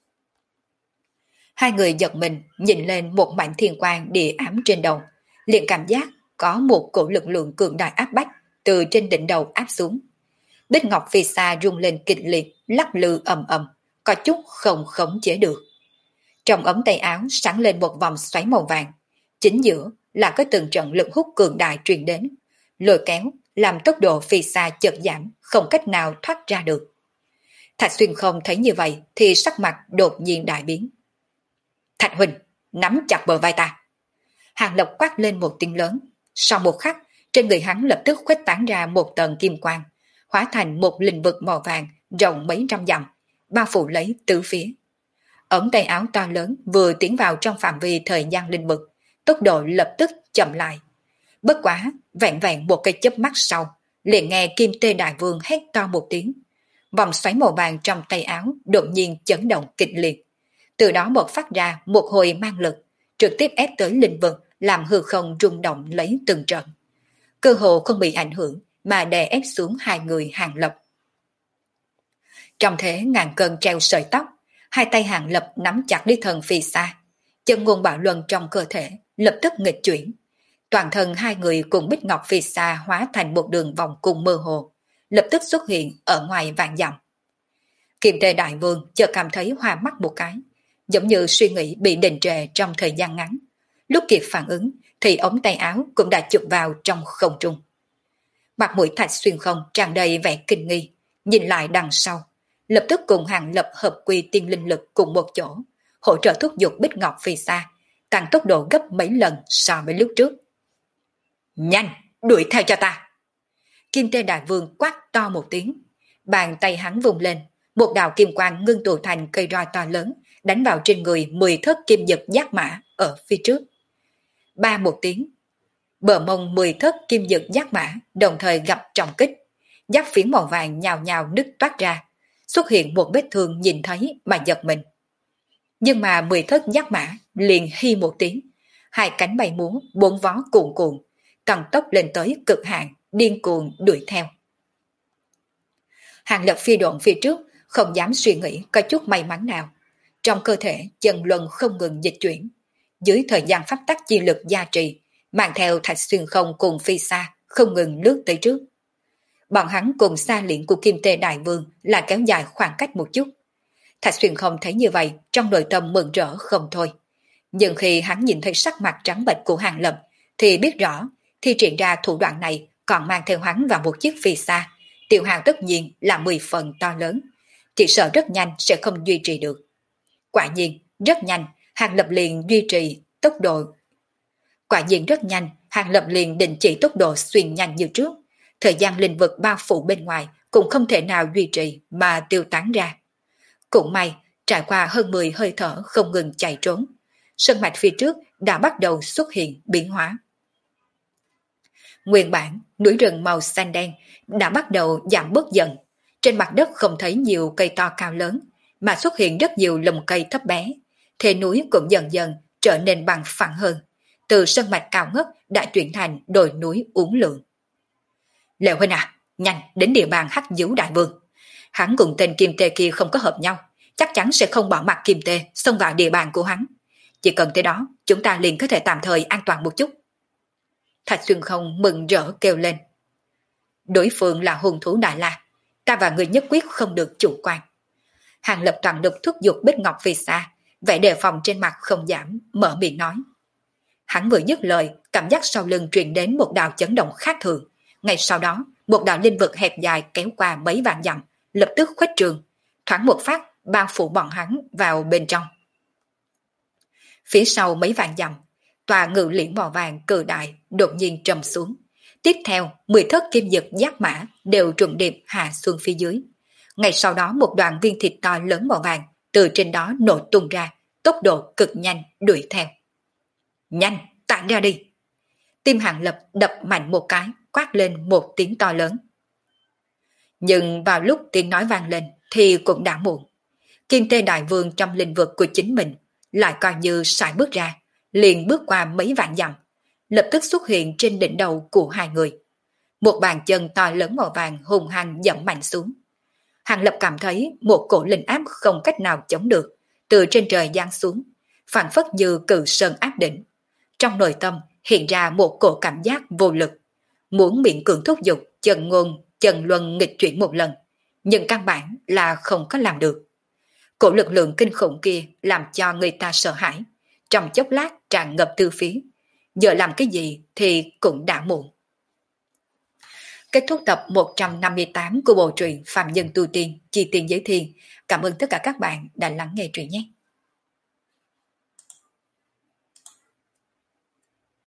Hai người giật mình nhìn lên một mảnh thiên quang địa ám trên đầu, liền cảm giác có một cổ lực lượng cường đại áp bách từ trên đỉnh đầu áp xuống. Bích Ngọc Phi Sa rung lên kịch liệt, lắc lư ầm ầm, có chút không khống chế được. Trong ống tay áo sáng lên một vòng xoáy màu vàng, chính giữa là có từng trận lực hút cường đại truyền đến, lôi kéo làm tốc độ Phi Sa chợt giảm, không cách nào thoát ra được. Thạch Xuyên không thấy như vậy thì sắc mặt đột nhiên đại biến. Thạch huynh, nắm chặt bờ vai ta. Hàng Lập quát lên một tiếng lớn, sau một khắc, trên người hắn lập tức khuếch tán ra một tầng kim quang, hóa thành một lĩnh vực màu vàng rộng mấy trăm dặm, bao phủ lấy tứ phía. Ống tay áo to lớn vừa tiến vào trong phạm vi thời gian lĩnh vực, tốc độ lập tức chậm lại. Bất quá, vẹn vẹn một cái chớp mắt sau, liền nghe Kim Tê Đại Vương hét to một tiếng. Vòng xoáy màu vàng trong tay áo đột nhiên chấn động kịch liệt. Từ đó bộc phát ra một hồi mang lực, trực tiếp ép tới lĩnh vực, làm hư không rung động lấy từng trận. Cơ hồ không bị ảnh hưởng mà đè ép xuống hai người Hàng Lập. Trong thế ngàn cân treo sợi tóc, hai tay Hàng Lập nắm chặt Lý Thần Phi Sa, chân ngôn bạo luân trong cơ thể lập tức nghịch chuyển. Toàn thân hai người cùng Bích Ngọc Phi Sa hóa thành một đường vòng cung mơ hồ, lập tức xuất hiện ở ngoài vạn dặm. Kim Tê Đại Vương chợt cảm thấy hoa mắt một cái, giống như suy nghĩ bị đình trệ trong thời gian ngắn. Lúc kịp phản ứng thì ống tay áo cũng đã chụp vào trong không trung. Mặt mũi Thạch Xuyên không tràn đầy vẻ kinh nghi, nhìn lại đằng sau, lập tức cùng Hàng Lập hợp quy tiên linh lực cùng một chỗ, hỗ trợ thúc giục Bích Ngọc Phi Sa, tăng tốc độ gấp mấy lần so với lúc trước. Nhanh, đuổi theo cho ta! Kim Tê Đại Vương quát to một tiếng, bàn tay hắn vùng lên, một đạo kim quang ngưng tụ thành cây roi to lớn, đánh vào trên người 10 thất kim dực giác mã ở phía trước. Ba một tiếng, bờ mông 10 thất kim dực giác mã đồng thời gặp trọng kích, giáp phiến màu vàng nhào nhào nứt toát ra, xuất hiện một vết thương nhìn thấy mà giật mình. Nhưng mà 10 thất giác mã liền hi một tiếng, hai cánh bay múa, bốn vó cuồn cuộn, tăng tốc lên tới cực hạn, điên cuồng đuổi theo. Hàng Lập phi độn phía trước, không dám suy nghĩ có chút may mắn nào. Trong cơ thể chân luân không ngừng dịch chuyển, dưới thời gian pháp tắc chi lực gia trì, mang theo Thạch Xuyên không cùng Phi Sa không ngừng lướt tới trước. Bọn hắn cùng xa liễn của Kim Tê Đại Vương là kéo dài khoảng cách một chút. Thạch Xuyên không thấy như vậy, trong nội tâm mừng rỡ không thôi. Nhưng khi hắn nhìn thấy sắc mặt trắng bệch của Hàng Lập, thì biết rõ, thi triển ra thủ đoạn này còn mang theo hắn vào một chiếc Phi Sa, tiêu hao tất nhiên là 10 phần to lớn, chỉ sợ rất nhanh sẽ không duy trì được. Quả nhiên, rất nhanh, Hàng Lập liền duy trì tốc độ. Quả nhiên rất nhanh, Hàng Lập liền đình chỉ tốc độ xuyên nhanh như trước. Thời gian linh vực bao phủ bên ngoài cũng không thể nào duy trì mà tiêu tán ra. Cũng may, trải qua hơn 10 hơi thở không ngừng chạy trốn, sơn mạch phía trước đã bắt đầu xuất hiện biến hóa. Nguyên bản, núi rừng màu xanh đen đã bắt đầu giảm bớt dần. Trên mặt đất không thấy nhiều cây to cao lớn, mà xuất hiện rất nhiều lùm cây thấp bé. Thế núi cũng dần dần trở nên bằng phẳng hơn. Từ sơn mạch cao ngất đã chuyển thành đồi núi uốn lượn. Lệ huynh à, nhanh đến địa bàn Hắc Dấu Đại Vương. Hắn cùng tên Kim Tê kia không có hợp nhau, chắc chắn sẽ không bỏ mặc Kim Tê xông vào địa bàn của hắn. Chỉ cần tới đó, chúng ta liền có thể tạm thời an toàn một chút. Thạch Xuyên không mừng rỡ kêu lên. đối phương là hung thú Đại La, ta và người nhất quyết không được chủ quan. Hàng Lập toàn lực thúc giục Bích Ngọc vì xa, vẻ đề phòng trên mặt không giảm, mở miệng nói. Hắn vừa dứt lời, cảm giác sau lưng truyền đến một đạo chấn động khác thường. Ngay sau đó, một đạo linh vực hẹp dài kéo qua mấy vạn dặm, lập tức khuếch trường, thoáng một phát bao phủ bọn hắn vào bên trong. Phía sau mấy vạn dặm, tòa ngự liễn màu vàng cự đại đột nhiên trầm xuống. Tiếp theo, 10 thất kim dực giác mã đều trùng điệp hạ xuống phía dưới. Ngay sau đó một đoàn viên thịt to lớn màu vàng từ trên đó nổ tung ra, tốc độ cực nhanh đuổi theo. Nhanh, tản ra đi! Tim Hàng Lập đập mạnh một cái, quát lên một tiếng to lớn. Nhưng vào lúc tiếng nói vang lên thì cũng đã muộn. Kim Tê Đại Vương trong lĩnh vực của chính mình lại coi như sải bước ra, liền bước qua mấy vạn dặm, lập tức xuất hiện trên đỉnh đầu của hai người. Một bàn chân to lớn màu vàng hùng hăng dẫm mạnh xuống. Hàng Lập cảm thấy một cổ linh áp không cách nào chống được, từ trên trời giáng xuống, phảng phất như cự sơn áp đỉnh. Trong nội tâm hiện ra một cổ cảm giác vô lực, muốn miễn cưỡng thúc giục chân ngôn, chân luân nghịch chuyển một lần, nhưng căn bản là không có làm được. Cổ lực lượng kinh khủng kia làm cho người ta sợ hãi, trong chốc lát tràn ngập tư phía. Giờ làm cái gì thì cũng đã muộn. Kết thúc tập 158 của bộ truyện Phạm Nhân Tu Tiên, Chi Tiên Giới Thiên. Cảm ơn tất cả các bạn đã lắng nghe truyện nhé.